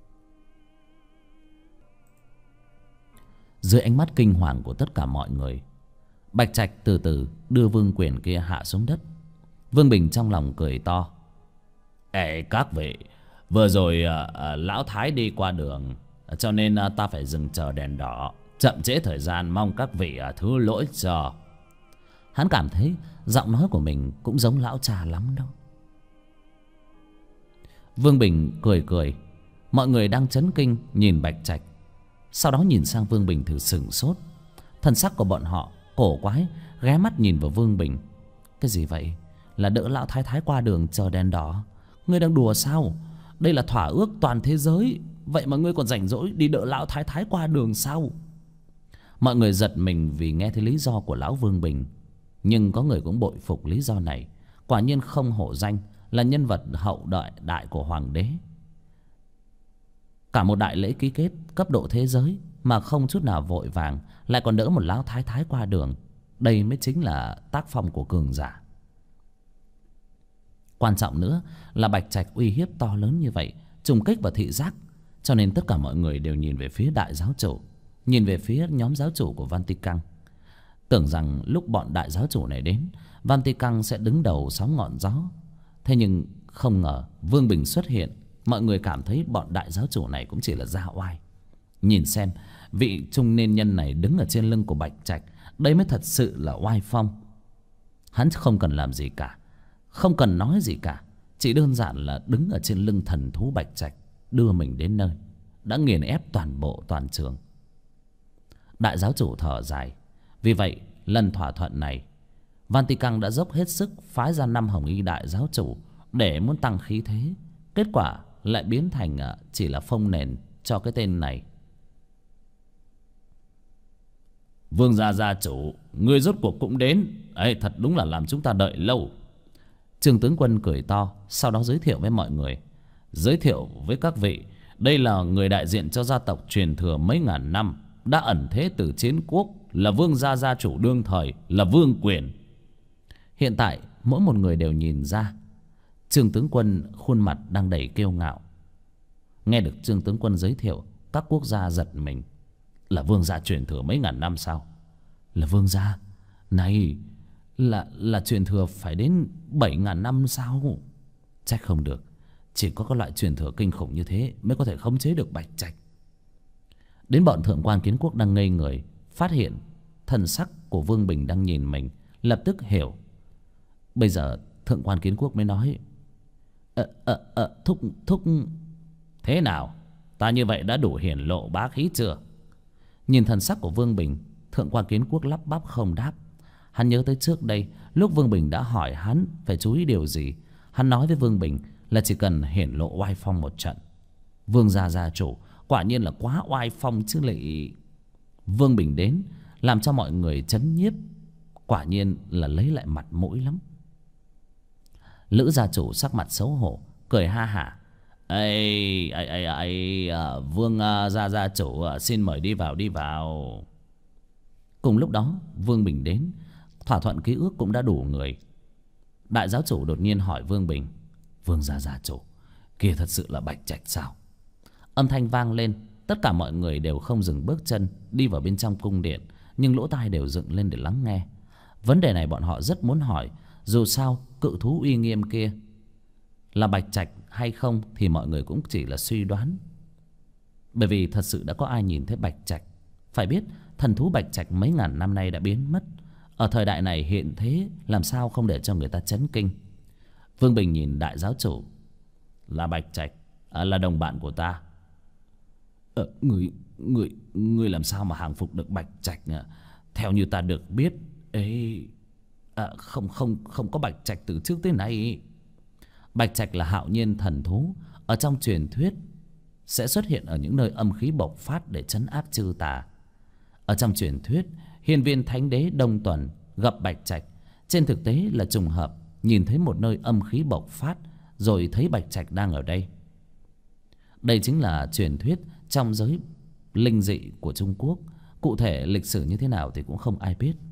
Dưới ánh mắt kinh hoàng của tất cả mọi người, Bạch Trạch từ từ đưa Vương Quyền kia hạ xuống đất. Vương Bình trong lòng cười to. Ê các vị, vừa rồi lão thái đi qua đường, cho nên ta phải dừng chờ đèn đỏ, chậm trễ thời gian, mong các vị thứ lỗi cho. Hắn cảm thấy giọng nói của mình cũng giống lão cha lắm đâu. Vương Bình cười cười. Mọi người đang chấn kinh nhìn Bạch Trạch, sau đó nhìn sang Vương Bình thử sửng sốt. Thân sắc của bọn họ cổ quái, ghé mắt nhìn vào Vương Bình. Cái gì vậy? Là đỡ lão thái thái qua đường chờ đèn đỏ? Ngươi đang đùa sao? Đây là thỏa ước toàn thế giới, vậy mà ngươi còn rảnh rỗi đi đỡ lão thái thái qua đường sao? Mọi người giật mình vì nghe thấy lý do của lão Vương Bình, nhưng có người cũng bội phục lý do này. Quả nhiên không hổ danh là nhân vật hậu đại của hoàng đế. Cả một đại lễ ký kết cấp độ thế giới mà không chút nào vội vàng, lại còn đỡ một lão thái thái qua đường. Đây mới chính là tác phong của cường giả. Quan trọng nữa là Bạch Trạch uy hiếp to lớn như vậy, trùng kích vào thị giác, cho nên tất cả mọi người đều nhìn về phía đại giáo chủ, nhìn về phía nhóm giáo chủ của Vatican. Tưởng rằng lúc bọn đại giáo chủ này đến, Vatican sẽ đứng đầu sóng ngọn gió. Thế nhưng không ngờ Vương Bình xuất hiện, mọi người cảm thấy bọn đại giáo chủ này cũng chỉ là gia oai. Nhìn xem, vị trung niên nhân này đứng ở trên lưng của Bạch Trạch, đây mới thật sự là oai phong. Hắn không cần làm gì cả, không cần nói gì cả, chỉ đơn giản là đứng ở trên lưng thần thú Bạch Trạch, đưa mình đến nơi, đã nghiền ép toàn bộ toàn trường. Đại giáo chủ thở dài. Vì vậy lần thỏa thuận này, Vatican đã dốc hết sức phái ra 5 hồng y đại giáo chủ để muốn tăng khí thế. Kết quả lại biến thành chỉ là phông nền cho cái tên này. Vương gia gia chủ, ngươi rốt cuộc cũng đến. Ấy, thật đúng là làm chúng ta đợi lâu. Trương tướng quân cười to, sau đó giới thiệu với mọi người. Giới thiệu với các vị, đây là người đại diện cho gia tộc truyền thừa mấy ngàn năm, đã ẩn thế từ chiến quốc, là vương gia gia chủ đương thời, là Vương Quyền. Hiện tại mỗi một người đều nhìn ra Trương tướng quân khuôn mặt đang đầy kiêu ngạo. Nghe được Trương tướng quân giới thiệu, các quốc gia giật mình. Là vương gia truyền thừa mấy ngàn năm sao? Là vương gia? Này, là truyền thừa phải đến 7.000 năm sao? Trách không được, chỉ có các loại truyền thừa kinh khủng như thế mới có thể khống chế được Bạch Trạch. Đến bọn thượng quan Kiến Quốc đang ngây người, phát hiện thần sắc của Vương Bình đang nhìn mình, lập tức hiểu. Bây giờ thượng quan Kiến Quốc mới nói: Thúc thế nào? Ta như vậy đã đủ hiển lộ bá khí chưa? Nhìn thần sắc của Vương Bình, thượng quan Kiến Quốc lắp bắp không đáp. Hắn nhớ tới trước đây, lúc Vương Bình đã hỏi hắn phải chú ý điều gì, hắn nói với Vương Bình là chỉ cần hiển lộ oai phong một trận. Vương gia gia chủ quả nhiên là quá oai phong chứ lị. Vương Bình đến làm cho mọi người chấn nhiếp, quả nhiên là lấy lại mặt mũi lắm. Lữ gia chủ sắc mặt xấu hổ, cười ha hả: Vương gia chủ xin mời đi vào, đi vào. Cùng lúc đó Vương Bình đến, thỏa thuận ký ước cũng đã đủ người. Đại giáo chủ đột nhiên hỏi Vương Bình: Vương gia chủ, kia thật sự là Bạch Trạch sao? Âm thanh vang lên, tất cả mọi người đều không dừng bước chân đi vào bên trong cung điện, nhưng lỗ tai đều dựng lên để lắng nghe. Vấn đề này bọn họ rất muốn hỏi, dù sao cự thú uy nghiêm kia là Bạch Trạch hay không thì mọi người cũng chỉ là suy đoán. Bởi vì thật sự đã có ai nhìn thấy Bạch Trạch. Phải biết thần thú Bạch Trạch mấy ngàn năm nay đã biến mất, ở thời đại này hiện thế làm sao không để cho người ta chấn kinh. Vương Bình nhìn đại giáo chủ: Là Bạch Trạch, là đồng bạn của ta. Người làm sao mà hàng phục được Bạch Trạch nhỉ? Theo như ta được biết ấy, không có Bạch Trạch từ trước tới nay. Bạch Trạch là hạo nhiên thần thú, ở trong truyền thuyết sẽ xuất hiện ở những nơi âm khí bộc phát để trấn áp chư tà. Ở trong truyền thuyết, hiên viên thánh đế Đông Tuần gặp Bạch Trạch, trên thực tế là trùng hợp, nhìn thấy một nơi âm khí bộc phát rồi thấy Bạch Trạch đang ở đây. Đây chính là truyền thuyết trong giới linh dị của Trung Quốc. Cụ thể lịch sử như thế nào thì cũng không ai biết.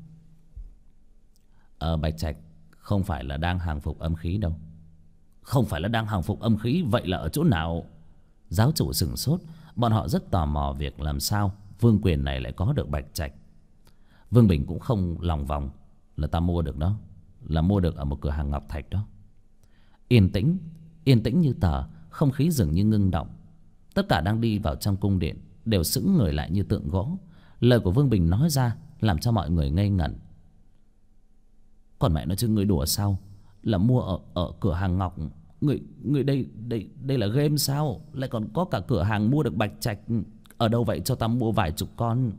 Bạch Trạch không phải là đang hàng phục âm khí đâu. Không phải là đang hàng phục âm khí, vậy là ở chỗ nào? Giáo chủ sửng sốt, bọn họ rất tò mò việc làm sao Vương Quyền này lại có được Bạch Trạch. Vương Bình cũng không lòng vòng, là ta mua được đó, là mua được ở một cửa hàng ngọc thạch đó. Yên tĩnh như tờ, không khí dường như ngưng động. Tất cả đang đi vào trong cung điện đều sững người lại như tượng gỗ. Lời của Vương Bình nói ra làm cho mọi người ngây ngẩn. Còn mẹ nó chứ, người đùa sao? Là mua ở cửa hàng ngọc. Người đây là game sao? Lại còn có cả cửa hàng mua được bạch trạch. Ở đâu vậy, cho ta mua vài chục con.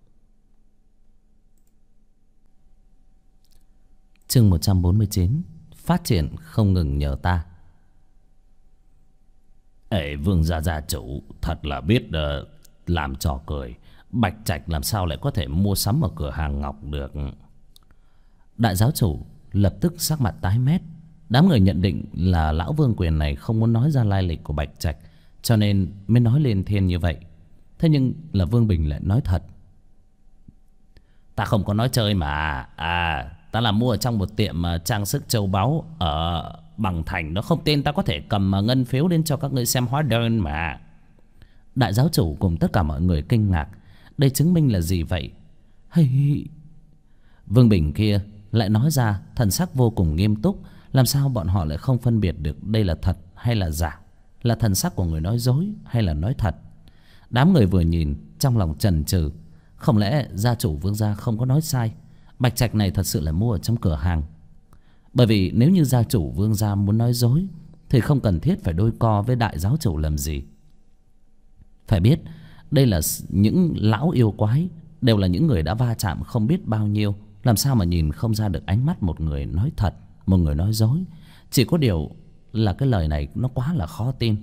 Chương 149. Phát triển không ngừng nhờ ta. Ê, Vương gia chủ thật là biết làm trò cười. Bạch trạch làm sao lại có thể mua sắm ở cửa hàng ngọc được? Đại giáo chủ lập tức sắc mặt tái mét. Đám người nhận định là lão Vương Quyền này không muốn nói ra lai lịch của bạch trạch, cho nên mới nói lên thiên như vậy. Thế nhưng là Vương Bình lại nói thật. Ta không có nói chơi mà. Ta là mua ở trong một tiệm trang sức châu báu ở Bằng Thành. Nó không tin ta có thể cầm ngân phiếu đến cho các ngươi xem hóa đơn mà. Đại giáo chủ cùng tất cả mọi người kinh ngạc. Đây chứng minh là gì vậy? Hay... Vương Bình kia lại nói ra thần sắc vô cùng nghiêm túc. Làm sao bọn họ lại không phân biệt được đây là thật hay là giả, là thần sắc của người nói dối hay là nói thật? Đám người vừa nhìn trong lòng chần chừ. Không lẽ gia chủ Vương gia không có nói sai? Bạch trạch này thật sự là mua ở trong cửa hàng. Bởi vì nếu như gia chủ Vương gia muốn nói dối thì không cần thiết phải đôi co với đại giáo chủ làm gì. Phải biết đây là những lão yêu quái, đều là những người đã va chạm không biết bao nhiêu. Làm sao mà nhìn không ra được ánh mắt một người nói thật, một người nói dối? Chỉ có điều là cái lời này nó quá là khó tin.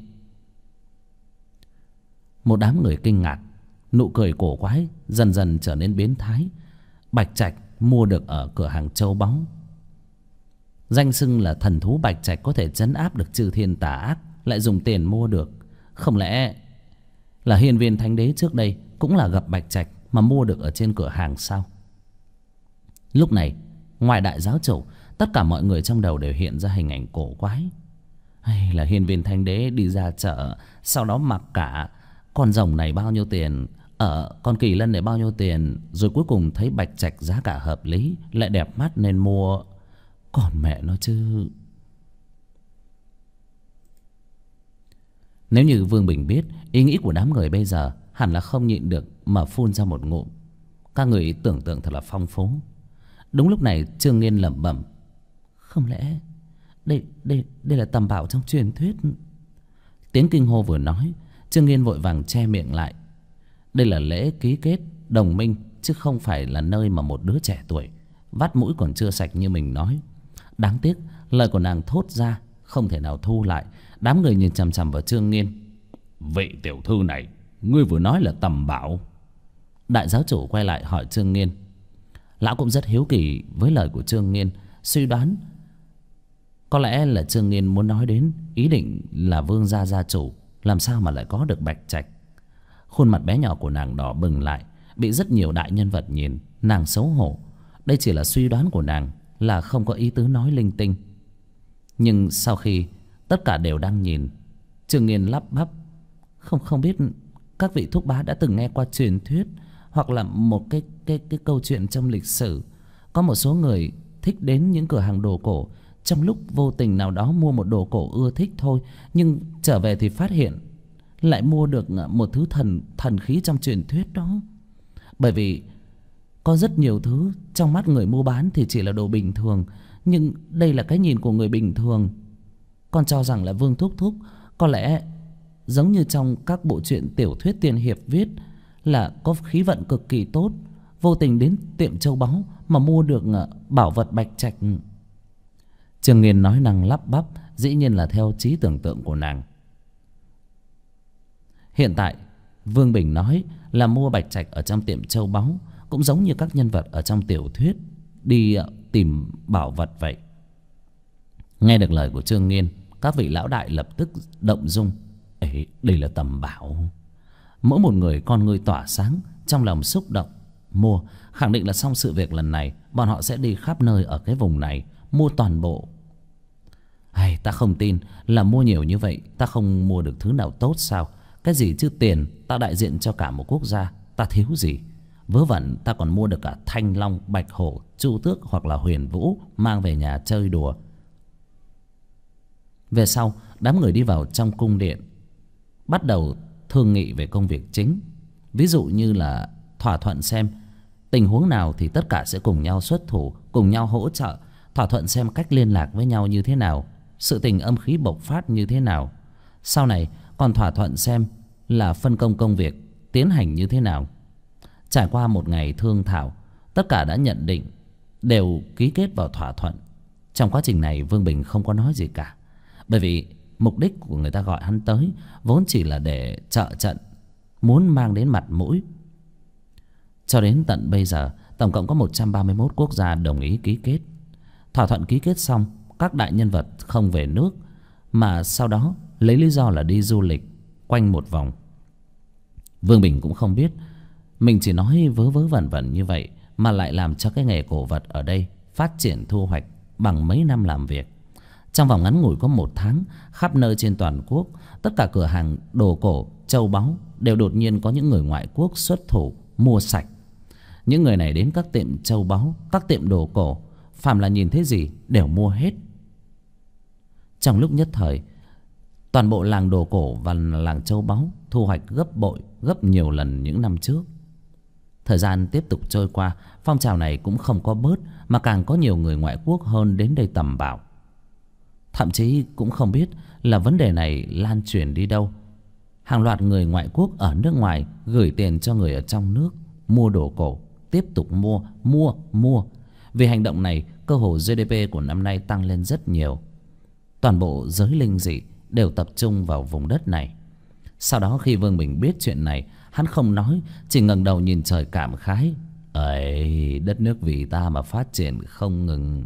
Một đám người kinh ngạc, nụ cười cổ quái dần dần trở nên biến thái. Bạch trạch mua được ở cửa hàng châu báu, danh xưng là thần thú bạch trạch có thể trấn áp được chư thiên tà ác, lại dùng tiền mua được. Không lẽ là hiên viên thánh đế trước đây cũng là gặp bạch trạch mà mua được ở trên cửa hàng sao? Lúc này ngoài đại giáo chủ, tất cả mọi người trong đầu đều hiện ra hình ảnh cổ quái. Hay là hiên viên thánh đế đi ra chợ, sau đó mặc cả con rồng này bao nhiêu tiền, con kỳ lân này bao nhiêu tiền, rồi cuối cùng thấy bạch trạch giá cả hợp lý, lại đẹp mắt nên mua. Còn mẹ nó chứ. Nếu như Vương Bình biết ý nghĩ của đám người bây giờ, hẳn là không nhịn được mà phun ra một ngụm. Các người tưởng tượng thật là phong phú. Đúng lúc này Trương Nghiên lẩm bẩm: không lẽ đây là tầm bảo trong truyền thuyết? Tiếng kinh hô vừa nói, Trương Nghiên vội vàng che miệng lại. Đây là lễ ký kết đồng minh, chứ không phải là nơi mà một đứa trẻ tuổi vắt mũi còn chưa sạch như mình nói. Đáng tiếc lời của nàng thốt ra không thể nào thu lại. Đám người nhìn chằm chằm vào Trương Nghiên. Vị tiểu thư này, ngươi vừa nói là tầm bảo? Đại giáo chủ quay lại hỏi Trương Nghiên. Lão cũng rất hiếu kỳ với lời của Trương Nghiên, suy đoán có lẽ là Trương Nghiên muốn nói đến ý định là Vương gia gia chủ làm sao mà lại có được bạch trạch. Khuôn mặt bé nhỏ của nàng đỏ bừng lại, bị rất nhiều đại nhân vật nhìn, nàng xấu hổ. Đây chỉ là suy đoán của nàng, là không có ý tứ nói linh tinh. Nhưng sau khi tất cả đều đang nhìn, Trương Nghiên lắp bắp: Không biết các vị thúc bá đã từng nghe qua truyền thuyết, hoặc là một cái câu chuyện trong lịch sử. Có một số người thích đến những cửa hàng đồ cổ, trong lúc vô tình nào đó mua một đồ cổ ưa thích thôi, nhưng trở về thì phát hiện lại mua được một thứ thần khí trong truyền thuyết đó. Bởi vì có rất nhiều thứ trong mắt người mua bán thì chỉ là đồ bình thường, nhưng đây là cái nhìn của người bình thường. Con cho rằng là Vương thúc thúc có lẽ giống như trong các bộ truyện tiểu thuyết tiên hiệp viết, là có khí vận cực kỳ tốt, vô tình đến tiệm châu báu mà mua được bảo vật bạch trạch. Trương Nghiên nói năng lắp bắp, dĩ nhiên là theo trí tưởng tượng của nàng. Hiện tại Vương Bình nói là mua bạch trạch ở trong tiệm châu báu, cũng giống như các nhân vật ở trong tiểu thuyết đi tìm bảo vật vậy. Nghe được lời của Trương Nghiên, các vị lão đại lập tức động dung. Ấy, đây là tầm bảo. Mỗi một người con ngươi tỏa sáng, trong lòng xúc động. Mua, khẳng định là xong sự việc lần này, bọn họ sẽ đi khắp nơi ở cái vùng này, mua toàn bộ. Hay, ta không tin là mua nhiều như vậy ta không mua được thứ nào tốt sao? Cái gì chứ tiền, ta đại diện cho cả một quốc gia, ta thiếu gì? Vớ vẩn ta còn mua được cả thanh long, bạch hổ, chu tước hoặc là huyền vũ, mang về nhà chơi đùa. Về sau, đám người đi vào trong cung điện, bắt đầu thương nghị về công việc chính. Ví dụ như là thỏa thuận xem tình huống nào thì tất cả sẽ cùng nhau xuất thủ, cùng nhau hỗ trợ. thỏa thuận xem cách liên lạc với nhau như thế nào, sự tình âm khí bộc phát như thế nào. Sau này còn thỏa thuận xem là phân công công việc tiến hành như thế nào. Trải qua một ngày thương thảo, tất cả đã nhận định, đều ký kết vào thỏa thuận. Trong quá trình này Vương Bình không có nói gì cả, bởi vì mục đích của người ta gọi hắn tới vốn chỉ là để trợ trận, muốn mang đến mặt mũi. Cho đến tận bây giờ, tổng cộng có 131 quốc gia đồng ý ký kết. Thỏa thuận ký kết xong, các đại nhân vật không về nước, mà sau đó lấy lý do là đi du lịch quanh một vòng. Vương Bình cũng không biết mình chỉ nói vớ vớ vẩn vẩn như vậy mà lại làm cho cái nghề cổ vật ở đây phát triển thu hoạch bằng mấy năm làm việc. Trong vòng ngắn ngủi có 1 tháng, khắp nơi trên toàn quốc, tất cả cửa hàng đồ cổ, châu báu đều đột nhiên có những người ngoại quốc xuất thủ mua sạch. Những người này đến các tiệm châu báu, các tiệm đồ cổ, phàm là nhìn thấy gì đều mua hết. Trong lúc nhất thời, toàn bộ làng đồ cổ và làng châu báu thu hoạch gấp bội, gấp nhiều lần những năm trước. Thời gian tiếp tục trôi qua, phong trào này cũng không có bớt, mà càng có nhiều người ngoại quốc hơn đến đây tầm bảo. Thậm chí cũng không biết là vấn đề này lan truyền đi đâu. Hàng loạt người ngoại quốc ở nước ngoài gửi tiền cho người ở trong nước mua đồ cổ, tiếp tục mua. Vì hành động này, cơ hồ GDP của năm nay tăng lên rất nhiều. Toàn bộ giới linh dị đều tập trung vào vùng đất này. Sau đó khi Vương Bình biết chuyện này, hắn không nói, chỉ ngẩng đầu nhìn trời cảm khái. Ấy, đất nước vì ta mà phát triển không ngừng.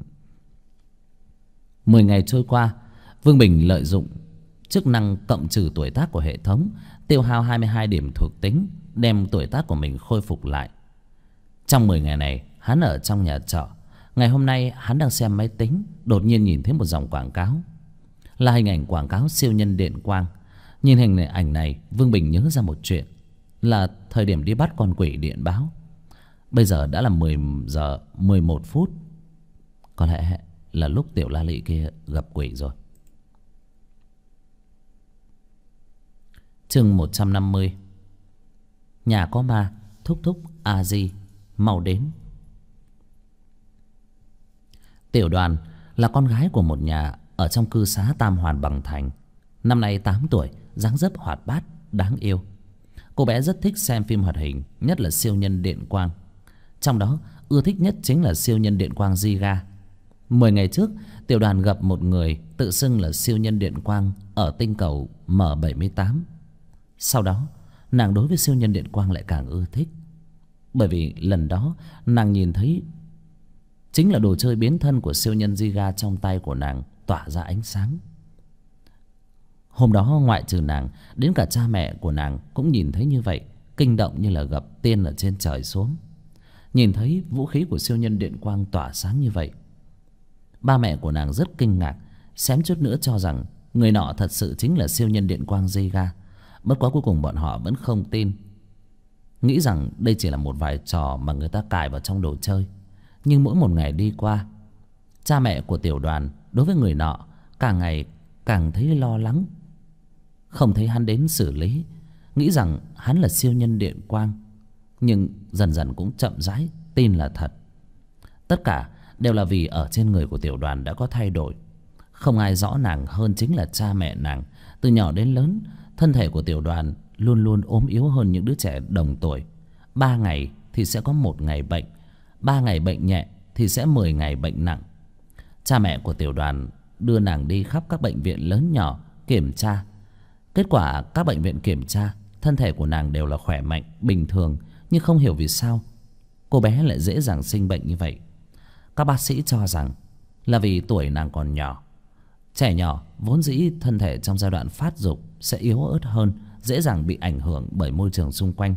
10 ngày trôi qua, Vương Bình lợi dụng chức năng cộng trừ tuổi tác của hệ thống, tiêu hao 22 điểm thuộc tính, đem tuổi tác của mình khôi phục lại. Trong 10 ngày này, hắn ở trong nhà trọ. Ngày hôm nay hắn đang xem máy tính, đột nhiên nhìn thấy một dòng quảng cáo. Là hình ảnh quảng cáo siêu nhân điện quang. Nhìn hình ảnh này, Vương Bình nhớ ra một chuyện, là thời điểm đi bắt con quỷ điện báo. Bây giờ đã là 10 giờ 11 phút. Có lẽ là lúc tiểu la lị kia gặp quỷ rồi. Chương 150. Nhà có ma, thúc thúc a di mau đến. Tiểu Đoàn là con gái của một nhà ở trong cư xá Tam Hoàn Bằng Thành. Năm nay 8 tuổi, dáng dấp hoạt bát, đáng yêu. Cô bé rất thích xem phim hoạt hình, nhất là siêu nhân điện quang. Trong đó ưa thích nhất chính là siêu nhân điện quang Giga. 10 ngày trước, Tiểu Đoàn gặp một người tự xưng là siêu nhân điện quang ở tinh cầu M78. Sau đó nàng đối với siêu nhân điện quang lại càng ưa thích, bởi vì lần đó nàng nhìn thấy chính là đồ chơi biến thân của siêu nhân Giga trong tay của nàng tỏa ra ánh sáng. Hôm đó ngoại trừ nàng, đến cả cha mẹ của nàng cũng nhìn thấy như vậy, kinh động như là gặp tiên ở trên trời xuống. Nhìn thấy vũ khí của siêu nhân điện quang tỏa sáng như vậy, ba mẹ của nàng rất kinh ngạc, xém chút nữa cho rằng người nọ thật sự chính là siêu nhân điện quang Giga. Bất quá cuối cùng bọn họ vẫn không tin, nghĩ rằng đây chỉ là một vài trò mà người ta cài vào trong đồ chơi. Nhưng mỗi một ngày đi qua, cha mẹ của Tiểu Đoàn đối với người nọ càng ngày càng thấy lo lắng, không thấy hắn đến xử lý, nghĩ rằng hắn là siêu nhân điện quang. Nhưng dần dần cũng chậm rãi tin là thật. Tất cả đều là vì ở trên người của Tiểu Đoàn đã có thay đổi. Không ai rõ nàng hơn chính là cha mẹ nàng. Từ nhỏ đến lớn, thân thể của Tiểu Đoàn luôn luôn ốm yếu hơn những đứa trẻ đồng tuổi. 3 ngày thì sẽ có 1 ngày bệnh, 3 ngày bệnh nhẹ thì sẽ 10 ngày bệnh nặng. Cha mẹ của Tiểu Đoàn đưa nàng đi khắp các bệnh viện lớn nhỏ kiểm tra. Kết quả các bệnh viện kiểm tra, thân thể của nàng đều là khỏe mạnh, bình thường. Nhưng không hiểu vì sao cô bé lại dễ dàng sinh bệnh như vậy. Các bác sĩ cho rằng là vì tuổi nàng còn nhỏ. Trẻ nhỏ vốn dĩ thân thể trong giai đoạn phát dục sẽ yếu ớt hơn, dễ dàng bị ảnh hưởng bởi môi trường xung quanh.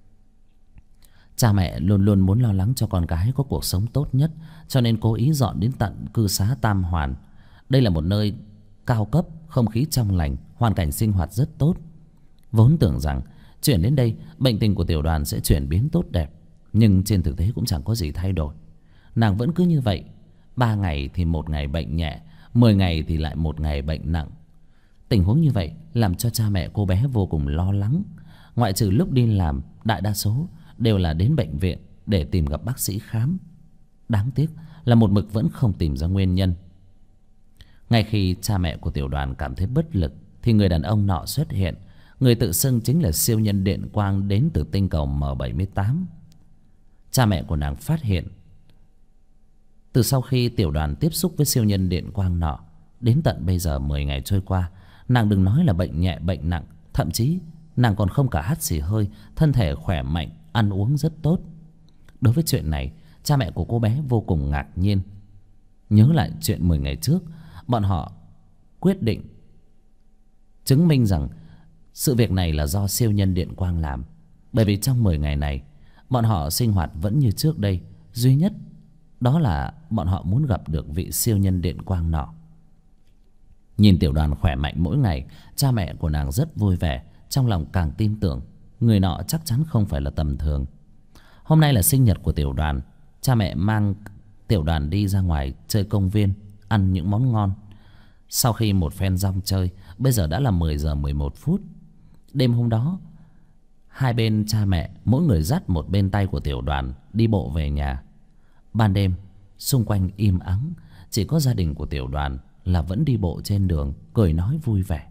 Cha mẹ luôn luôn muốn lo lắng cho con gái có cuộc sống tốt nhất, cho nên cố ý dọn đến tận cư xá Tam Hoàn. Đây là một nơi cao cấp, không khí trong lành, hoàn cảnh sinh hoạt rất tốt. Vốn tưởng rằng chuyển đến đây bệnh tình của Tiểu Đoàn sẽ chuyển biến tốt đẹp, nhưng trên thực tế cũng chẳng có gì thay đổi. Nàng vẫn cứ như vậy, 3 ngày thì 1 ngày bệnh nhẹ, 10 ngày thì lại 1 ngày bệnh nặng. Tình huống như vậy làm cho cha mẹ cô bé vô cùng lo lắng. Ngoại trừ lúc đi làm, đại đa số đều là đến bệnh viện để tìm gặp bác sĩ khám. Đáng tiếc là một mực vẫn không tìm ra nguyên nhân. Ngay khi cha mẹ của Tiểu Đoàn cảm thấy bất lực thì người đàn ông nọ xuất hiện. Người tự xưng chính là siêu nhân điện quang đến từ tinh cầu M78. Cha mẹ của nàng phát hiện từ sau khi Tiểu Đoàn tiếp xúc với siêu nhân điện quang nọ, đến tận bây giờ 10 ngày trôi qua, nàng đừng nói là bệnh nhẹ bệnh nặng, thậm chí nàng còn không cả hắt xì hơi, thân thể khỏe mạnh, ăn uống rất tốt. Đối với chuyện này, cha mẹ của cô bé vô cùng ngạc nhiên. Nhớ lại chuyện 10 ngày trước, bọn họ quyết định chứng minh rằng sự việc này là do siêu nhân điện quang làm. Bởi vì trong 10 ngày này, bọn họ sinh hoạt vẫn như trước đây, duy nhất đó là bọn họ muốn gặp được vị siêu nhân điện quang nọ. Nhìn Tiểu Đoàn khỏe mạnh mỗi ngày, cha mẹ của nàng rất vui vẻ, trong lòng càng tin tưởng người nọ chắc chắn không phải là tầm thường. Hôm nay là sinh nhật của Tiểu Đoàn. Cha mẹ mang Tiểu Đoàn đi ra ngoài chơi công viên, ăn những món ngon. Sau khi một phen rong chơi, bây giờ đã là 10 giờ 11 phút. Đêm hôm đó, hai bên cha mẹ mỗi người dắt một bên tay của Tiểu Đoàn đi bộ về nhà. Ban đêm, xung quanh im ắng, chỉ có gia đình của Tiểu Đoàn là vẫn đi bộ trên đường, cười nói vui vẻ.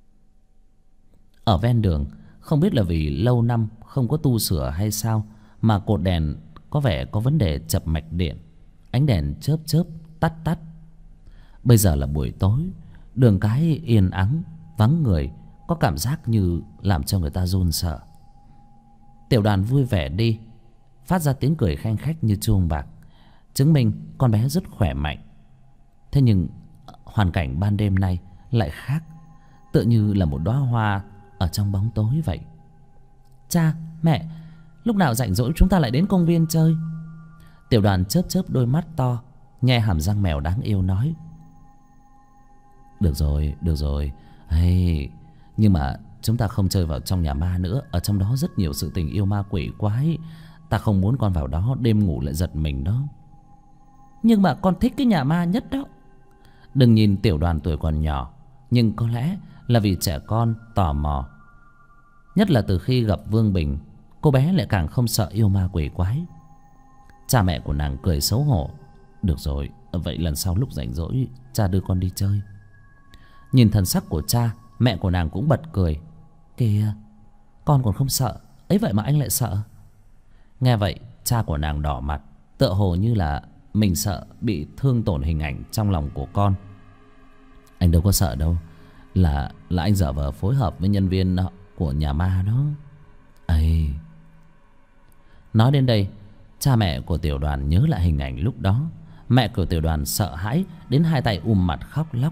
Ở ven đường, không biết là vì lâu năm không có tu sửa hay sao mà cột đèn có vẻ có vấn đề chập mạch điện. Ánh đèn chớp chớp, tắt tắt. Bây giờ là buổi tối, đường cái yên ắng, vắng người, có cảm giác như làm cho người ta run sợ. Tiểu Đoàn vui vẻ đi, phát ra tiếng cười khanh khách như chuông bạc, chứng minh con bé rất khỏe mạnh. Thế nhưng hoàn cảnh ban đêm nay lại khác, tựa như là một đóa hoa ở trong bóng tối vậy. Cha, mẹ, lúc nào rảnh rỗi chúng ta lại đến công viên chơi. Tiểu Đoàn chớp chớp đôi mắt to, nhe hàm răng mèo đáng yêu nói. Được rồi. Hey, nhưng mà chúng ta không chơi vào trong nhà ma nữa. Ở trong đó rất nhiều sự tình yêu ma quỷ quái. Ta không muốn con vào đó đêm ngủ lại giật mình đó. Nhưng mà con thích cái nhà ma nhất đó. Đừng nhìn Tiểu Đoàn tuổi còn nhỏ, nhưng có lẽ là vì trẻ con tò mò. Nhất là từ khi gặp Vương Bình, cô bé lại càng không sợ yêu ma quỷ quái. Cha mẹ của nàng cười xấu hổ. Được rồi, vậy lần sau lúc rảnh rỗi cha đưa con đi chơi. Nhìn thần sắc của cha, mẹ của nàng cũng bật cười. Kìa, con còn không sợ, ấy vậy mà anh lại sợ. Nghe vậy, cha của nàng đỏ mặt, tựa hồ như là mình sợ bị thương tổn hình ảnh trong lòng của con. Anh đâu có sợ đâu, là anh giả vờ phối hợp với nhân viên của nhà ma đó. Ây. Nói đến đây, cha mẹ của Tiểu Đoàn nhớ lại hình ảnh lúc đó. Mẹ của Tiểu Đoàn sợ hãi đến hai tay mặt khóc lóc.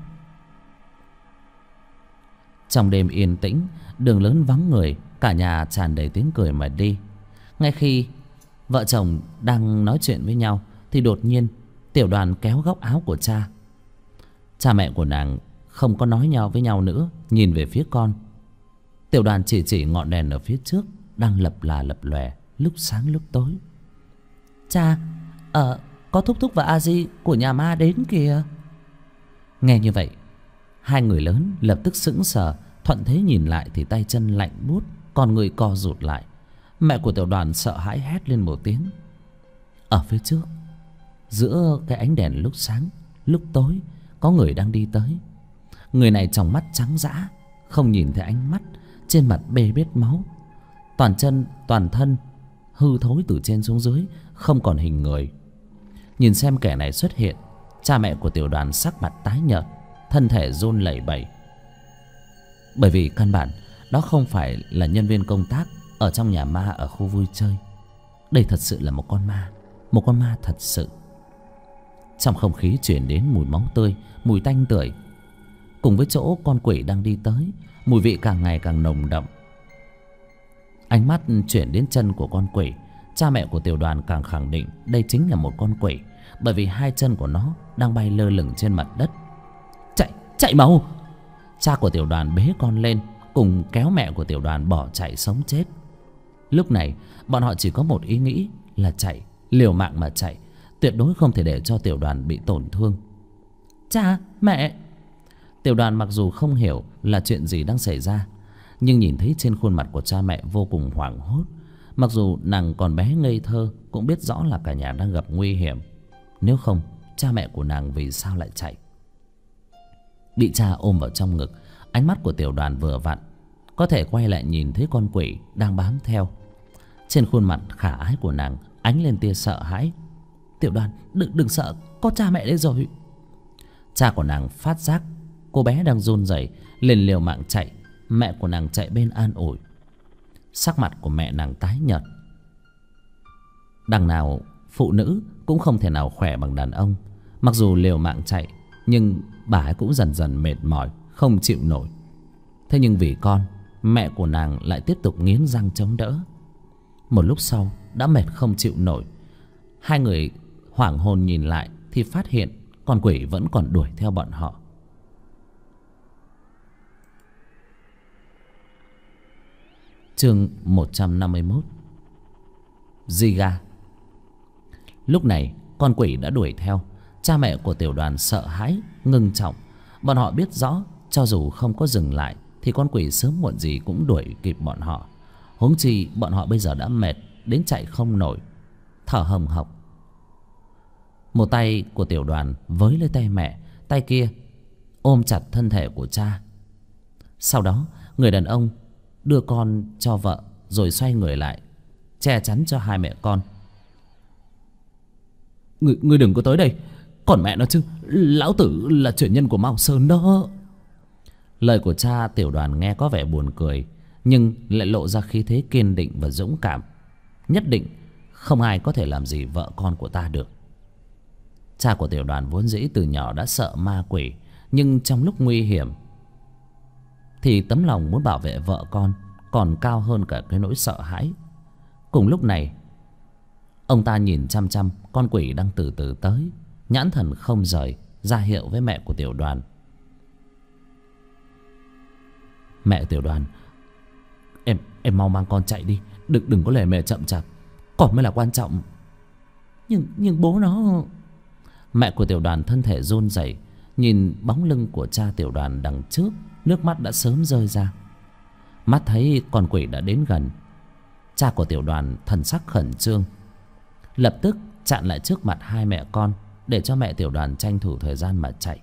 Trong đêm yên tĩnh, đường lớn vắng người, cả nhà tràn đầy tiếng cười mà đi. Ngay khi vợ chồng đang nói chuyện với nhau thì đột nhiên Tiểu Đoàn kéo góc áo của cha. Cha mẹ của nàng không có nói nhau với nhau nữa, nhìn về phía con. Tiểu Đoàn chỉ ngọn đèn ở phía trước đang lập lòe, lúc sáng lúc tối. Cha, có Thúc Thúc và A Di của nhà ma đến kìa. Nghe như vậy, hai người lớn lập tức sững sờ, thuận thế nhìn lại thì tay chân lạnh buốt, con người co rụt lại. Mẹ của Tiểu Đoàn sợ hãi hét lên một tiếng. Ở phía trước, giữa cái ánh đèn lúc sáng lúc tối, có người đang đi tới. Người này tròng mắt trắng dã, không nhìn thấy ánh mắt, trên mặt bê bết máu, toàn chân toàn thân hư thối từ trên xuống dưới, không còn hình người. Nhìn xem kẻ này xuất hiện, cha mẹ của Tiểu Đoàn sắc mặt tái nhợt, thân thể run lẩy bẩy. Bởi vì căn bản đó không phải là nhân viên công tác ở trong nhà ma ở khu vui chơi. Đây thật sự là một con ma thật sự. Trong không khí chuyển đến mùi máu tươi, mùi tanh tưởi. Cùng với chỗ con quỷ đang đi tới, mùi vị càng ngày càng nồng đậm. Ánh mắt chuyển đến chân của con quỷ. Cha mẹ của Tiểu Đoàn càng khẳng định đây chính là một con quỷ, bởi vì hai chân của nó đang bay lơ lửng trên mặt đất. Chạy mau! Cha của Tiểu Đoàn bế con lên, cùng kéo mẹ của Tiểu Đoàn bỏ chạy sống chết. Lúc này bọn họ chỉ có một ý nghĩ là chạy, liều mạng mà chạy, tuyệt đối không thể để cho Tiểu Đoàn bị tổn thương. Cha, mẹ! Tiểu Đoàn mặc dù không hiểu là chuyện gì đang xảy ra, nhưng nhìn thấy trên khuôn mặt của cha mẹ vô cùng hoảng hốt. Mặc dù nàng còn bé ngây thơ, cũng biết rõ là cả nhà đang gặp nguy hiểm. Nếu không, cha mẹ của nàng vì sao lại chạy? Bị cha ôm vào trong ngực, ánh mắt của Tiểu Đoàn vừa vặn có thể quay lại nhìn thấy con quỷ đang bám theo. Trên khuôn mặt khả ái của nàng ánh lên tia sợ hãi. Tiểu Đoàn, đừng sợ, có cha mẹ đây rồi. Cha của nàng phát giác cô bé đang run rẩy, liền liều mạng chạy. Mẹ của nàng chạy bên an ủi. Sắc mặt của mẹ nàng tái nhợt. Đằng nào phụ nữ cũng không thể nào khỏe bằng đàn ông. Mặc dù liều mạng chạy, nhưng bà ấy cũng dần dần mệt mỏi, không chịu nổi. Thế nhưng vì con, mẹ của nàng lại tiếp tục nghiến răng chống đỡ. Một lúc sau đã mệt không chịu nổi, hai người hoảng hồn nhìn lại thì phát hiện con quỷ vẫn còn đuổi theo bọn họ. Chương 151. Giga. Lúc này con quỷ đã đuổi theo. Cha mẹ của Tiểu Đoàn sợ hãi ngưng trọng. Bọn họ biết rõ cho dù không có dừng lại thì con quỷ sớm muộn gì cũng đuổi kịp bọn họ. Huống chi bọn họ bây giờ đã mệt đến chạy không nổi, thở hồng hộc. Một tay của Tiểu Đoàn với lấy tay mẹ, tay kia ôm chặt thân thể của cha. Sau đó người đàn ông đưa con cho vợ, rồi xoay người lại che chắn cho hai mẹ con. Ngươi đừng có tới đây, còn mẹ nó chứ, lão tử là truyền nhân của Mao Sơn đó. Lời của cha Tiểu Đoàn nghe có vẻ buồn cười, nhưng lại lộ ra khí thế kiên định và dũng cảm. Nhất định không ai có thể làm gì vợ con của ta được. Cha của Tiểu Đoàn vốn dĩ từ nhỏ đã sợ ma quỷ, nhưng trong lúc nguy hiểm thì tấm lòng muốn bảo vệ vợ con còn cao hơn cả cái nỗi sợ hãi. Cùng lúc này, ông ta nhìn chăm chăm con quỷ đang từ từ tới, nhãn thần không rời, ra hiệu với mẹ của Tiểu Đoàn. Mẹ Tiểu Đoàn, em mau mang con chạy đi, đừng có lề mề chậm chạp, con mới là quan trọng. Nhưng bố nó... Mẹ của Tiểu Đoàn thân thể run rẩy, nhìn bóng lưng của cha Tiểu Đoàn đằng trước, nước mắt đã sớm rơi ra. Mắt thấy con quỷ đã đến gần, cha của Tiểu Đoàn thần sắc khẩn trương, lập tức chặn lại trước mặt hai mẹ con, để cho mẹ Tiểu Đoàn tranh thủ thời gian mà chạy.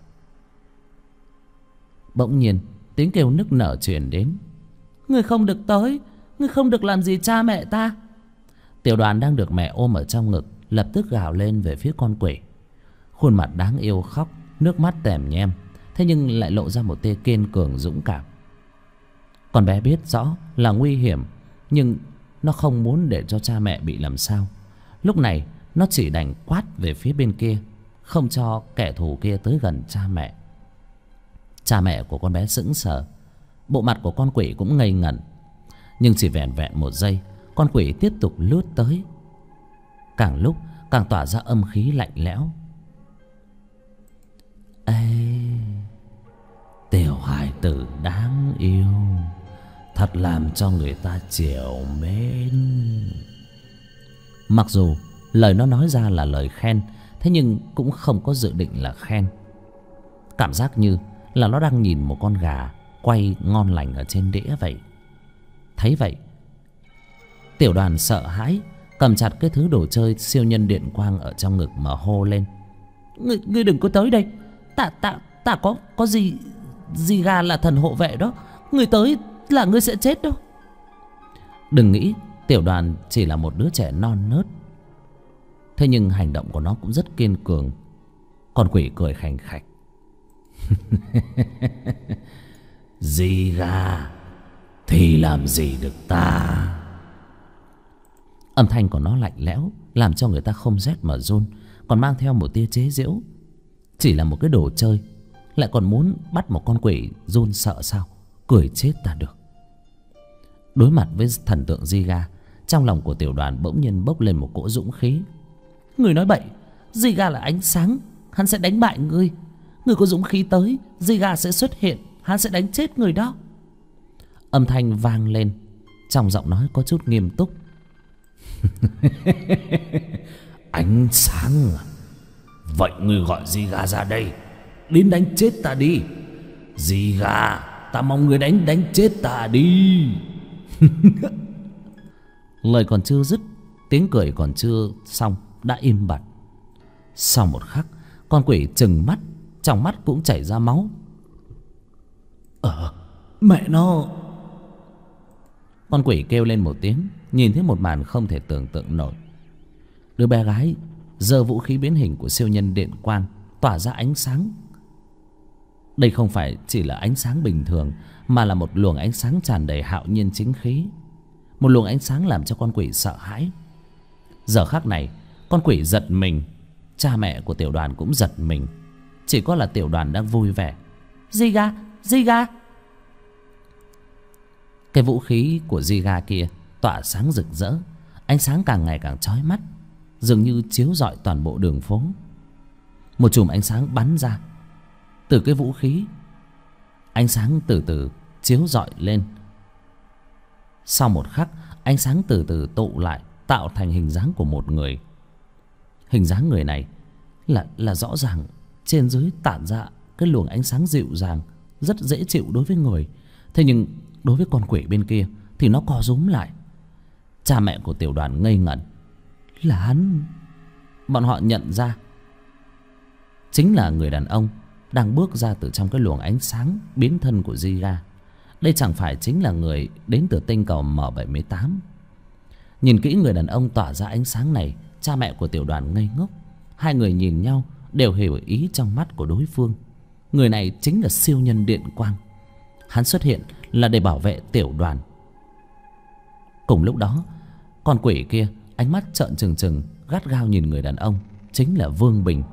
Bỗng nhiên tiếng kêu nức nở truyền đến. Ngươi không được tới, ngươi không được làm gì cha mẹ ta. Tiểu Đoàn đang được mẹ ôm ở trong ngực, lập tức gào lên về phía con quỷ. Khuôn mặt đáng yêu khóc, nước mắt tèm nhem, thế nhưng lại lộ ra một tia kiên cường dũng cảm. Con bé biết rõ là nguy hiểm, nhưng nó không muốn để cho cha mẹ bị làm sao. Lúc này nó chỉ đành quát về phía bên kia, không cho kẻ thù kia tới gần cha mẹ. Cha mẹ của con bé sững sờ, bộ mặt của con quỷ cũng ngây ngẩn. Nhưng chỉ vẻn vẹn một giây, con quỷ tiếp tục lướt tới, càng lúc càng tỏa ra âm khí lạnh lẽo. Ê, tiểu hài tử đáng yêu, thật làm cho người ta chiều mến. Mặc dù lời nó nói ra là lời khen, thế nhưng cũng không có dự định là khen. Cảm giác như là nó đang nhìn một con gà quay ngon lành ở trên đĩa vậy. Thấy vậy, Tiểu Đoàn sợ hãi, cầm chặt cái thứ đồ chơi siêu nhân điện quang ở trong ngực mà hô lên. Ngươi đừng có tới đây, ta có gì gà là thần hộ vệ đó, ngươi tới là ngươi sẽ chết đó. Đừng nghĩ Tiểu Đoàn chỉ là một đứa trẻ non nớt, thế nhưng hành động của nó cũng rất kiên cường. Con quỷ cười khành khạch. Gì gà thì làm gì được ta. Âm thanh của nó lạnh lẽo, làm cho người ta không rét mà run, còn mang theo một tia chế giễu. Chỉ là một cái đồ chơi, lại còn muốn bắt một con quỷ run sợ sao? Cười chết ta được. Đối mặt với thần tượng Giga, trong lòng của Tiểu Đoàn bỗng nhiên bốc lên một cỗ dũng khí. Người nói bậy, Giga là ánh sáng, hắn sẽ đánh bại ngươi. Ngươi có dũng khí tới, Giga sẽ xuất hiện, hắn sẽ đánh chết người đó. Âm thanh vang lên, trong giọng nói có chút nghiêm túc. Ánh sáng à? Vậy ngươi gọi Giga ra đây, đến đánh chết ta đi. Giga, ta mong ngươi đánh chết ta đi. Lời còn chưa dứt, tiếng cười còn chưa xong đã im bặt. Sau một khắc, con quỷ trừng mắt, trong mắt cũng chảy ra máu. Mẹ nó! Con quỷ kêu lên một tiếng, nhìn thấy một màn không thể tưởng tượng nổi. Đứa bé gái giơ vũ khí biến hình của siêu nhân điện quang, tỏa ra ánh sáng. Đây không phải chỉ là ánh sáng bình thường, mà là một luồng ánh sáng tràn đầy hạo nhiên chính khí. Một luồng ánh sáng làm cho con quỷ sợ hãi. Giờ khắc này, con quỷ giật mình, cha mẹ của Tiểu Đoàn cũng giật mình. Chỉ có là Tiểu Đoàn đang vui vẻ. Giga, Giga! Cái vũ khí của Giga kia tỏa sáng rực rỡ, ánh sáng càng ngày càng chói mắt, dường như chiếu rọi toàn bộ đường phố. Một chùm ánh sáng bắn ra từ cái vũ khí, ánh sáng từ từ chiếu rọi lên. Sau một khắc, ánh sáng từ từ tụ lại, tạo thành hình dáng của một người. Hình dáng người này là rõ ràng trên dưới tản ra cái luồng ánh sáng dịu dàng, rất dễ chịu đối với người. Thế nhưng đối với con quỷ bên kia thì nó co rúm lại. Cha mẹ của Tiểu Đoàn ngây ngẩn. Là hắn! Bọn họ nhận ra chính là người đàn ông đang bước ra từ trong cái luồng ánh sáng biến thân của Giga. Đây chẳng phải chính là người đến từ tinh cầu M78. Nhìn kỹ người đàn ông tỏa ra ánh sáng này, cha mẹ của Tiểu Đoàn ngây ngốc. Hai người nhìn nhau đều hiểu ý trong mắt của đối phương. Người này chính là siêu nhân điện quang. Hắn xuất hiện là để bảo vệ Tiểu Đoàn. Cùng lúc đó, con quỷ kia ánh mắt trợn trừng trừng, gắt gao nhìn người đàn ông, chính là Vương Bình.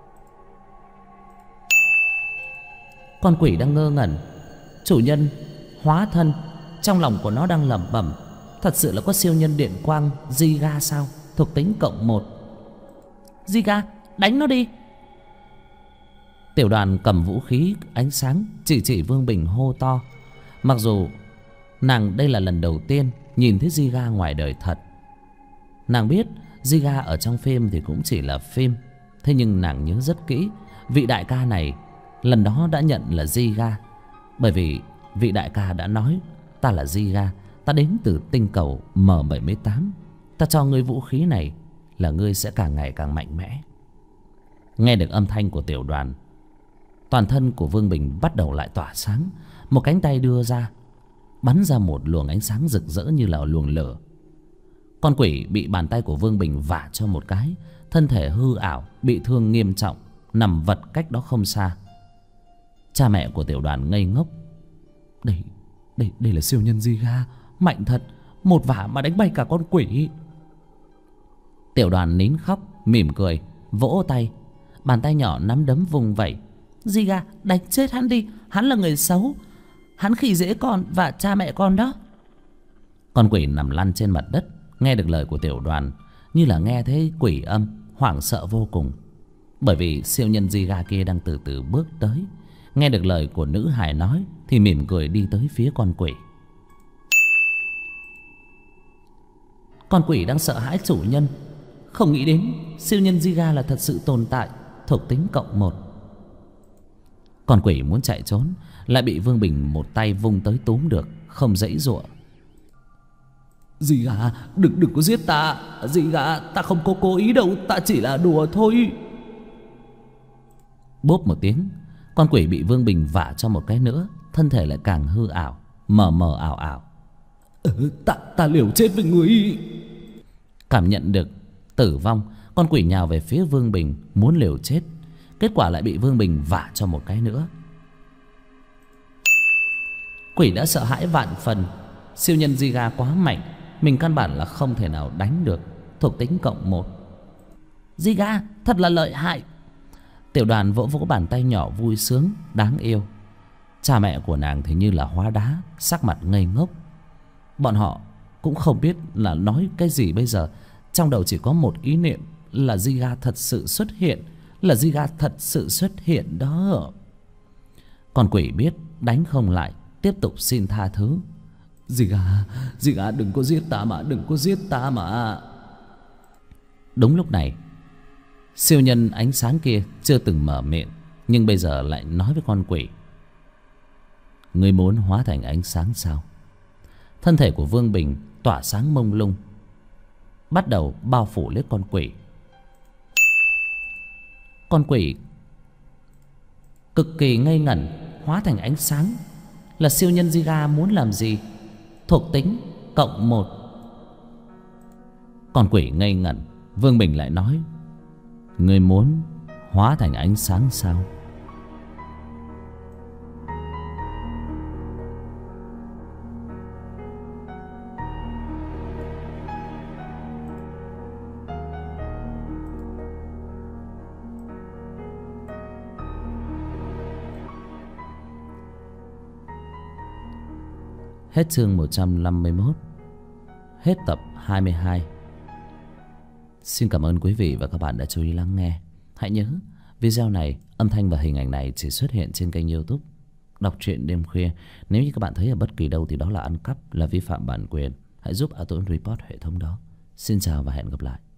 Con quỷ đang ngơ ngẩn. Chủ nhân hóa thân, trong lòng của nó đang lẩm bẩm, thật sự là có siêu nhân điện quang Giga sao? Thuộc tính +1. Giga, đánh nó đi! Tiểu Đoàn cầm vũ khí ánh sáng chỉ Vương Bình hô to. Mặc dù nàng đây là lần đầu tiên nhìn thấy Giga ngoài đời thật. Nàng biết Giga ở trong phim thì cũng chỉ là phim. Thế nhưng nàng nhớ rất kỹ, vị đại ca này lần đó đã nhận là Giga. Bởi vì vị đại ca đã nói, ta là Giga, ta đến từ tinh cầu M78, ta cho ngươi vũ khí này là ngươi sẽ càng ngày càng mạnh mẽ. Nghe được âm thanh của Tiểu Đoàn, toàn thân của Vương Bình bắt đầu lại tỏa sáng. Một cánh tay đưa ra, bắn ra một luồng ánh sáng rực rỡ như là luồng lửa. Con quỷ bị bàn tay của Vương Bình vả cho một cái, thân thể hư ảo, bị thương nghiêm trọng, nằm vật cách đó không xa. Cha mẹ của Tiểu Đoàn ngây ngốc. Đây là siêu nhân Giga, mạnh thật, một vả mà đánh bay cả con quỷ. Tiểu Đoàn nín khóc, mỉm cười, vỗ tay, bàn tay nhỏ nắm đấm vùng vẩy. Giga, đánh chết hắn đi, hắn là người xấu, hắn khi dễ con và cha mẹ con đó. Con quỷ nằm lăn trên mặt đất, nghe được lời của Tiểu Đoàn như là nghe thấy quỷ âm, hoảng sợ vô cùng. Bởi vì siêu nhân Giga kia đang từ từ bước tới, nghe được lời của nữ hài nói thì mỉm cười đi tới phía con quỷ. Con quỷ đang sợ hãi chủ nhân, không nghĩ đến siêu nhân Giga là thật sự tồn tại, thuộc tính +1. Con quỷ muốn chạy trốn, lại bị Vương Bình một tay vung tới túm được, không giãy giụa. Giga, đừng có giết ta. Giga, ta không có cố ý đâu, ta chỉ là đùa thôi. Bốp một tiếng, con quỷ bị Vương Bình vả cho một cái nữa, thân thể lại càng hư ảo, mờ mờ ảo ảo. Ta liều chết với người. Cảm nhận được tử vong, con quỷ nhào về phía Vương Bình muốn liều chết. Kết quả lại bị Vương Bình vả cho một cái nữa. Quỷ đã sợ hãi vạn phần. Siêu nhân Giga quá mạnh, mình căn bản là không thể nào đánh được, thuộc tính +1. Giga thật là lợi hại. Tiểu Đoàn vỗ vỗ bàn tay nhỏ vui sướng, đáng yêu. Cha mẹ của nàng thì như là hóa đá, sắc mặt ngây ngốc. Bọn họ cũng không biết là nói cái gì bây giờ. Trong đầu chỉ có một ý niệm là Giga thật sự xuất hiện, là Giga thật sự xuất hiện đó. Con quỷ biết đánh không lại, tiếp tục xin tha thứ. Giga đừng có giết ta mà, đừng có giết ta mà. Đúng lúc này, siêu nhân ánh sáng kia chưa từng mở miệng, nhưng bây giờ lại nói với con quỷ. Ngươi muốn hóa thành ánh sáng sao? Thân thể của Vương Bình tỏa sáng mông lung, bắt đầu bao phủ lấy con quỷ. Con quỷ cực kỳ ngây ngẩn, hóa thành ánh sáng. Là siêu nhân Giga muốn làm gì? Thuộc tính +1. Con quỷ ngây ngẩn. Vương Bình lại nói: ngươi muốn hóa thành ánh sáng sao? Hết chương 151. Hết tập 22. Xin cảm ơn quý vị và các bạn đã chú ý lắng nghe. Hãy nhớ, video này, âm thanh và hình ảnh này chỉ xuất hiện trên kênh YouTube Đọc truyện đêm khuya. Nếu như các bạn thấy ở bất kỳ đâu thì đó là ăn cắp, là vi phạm bản quyền. Hãy giúp A Tuấn report hệ thống đó. Xin chào và hẹn gặp lại.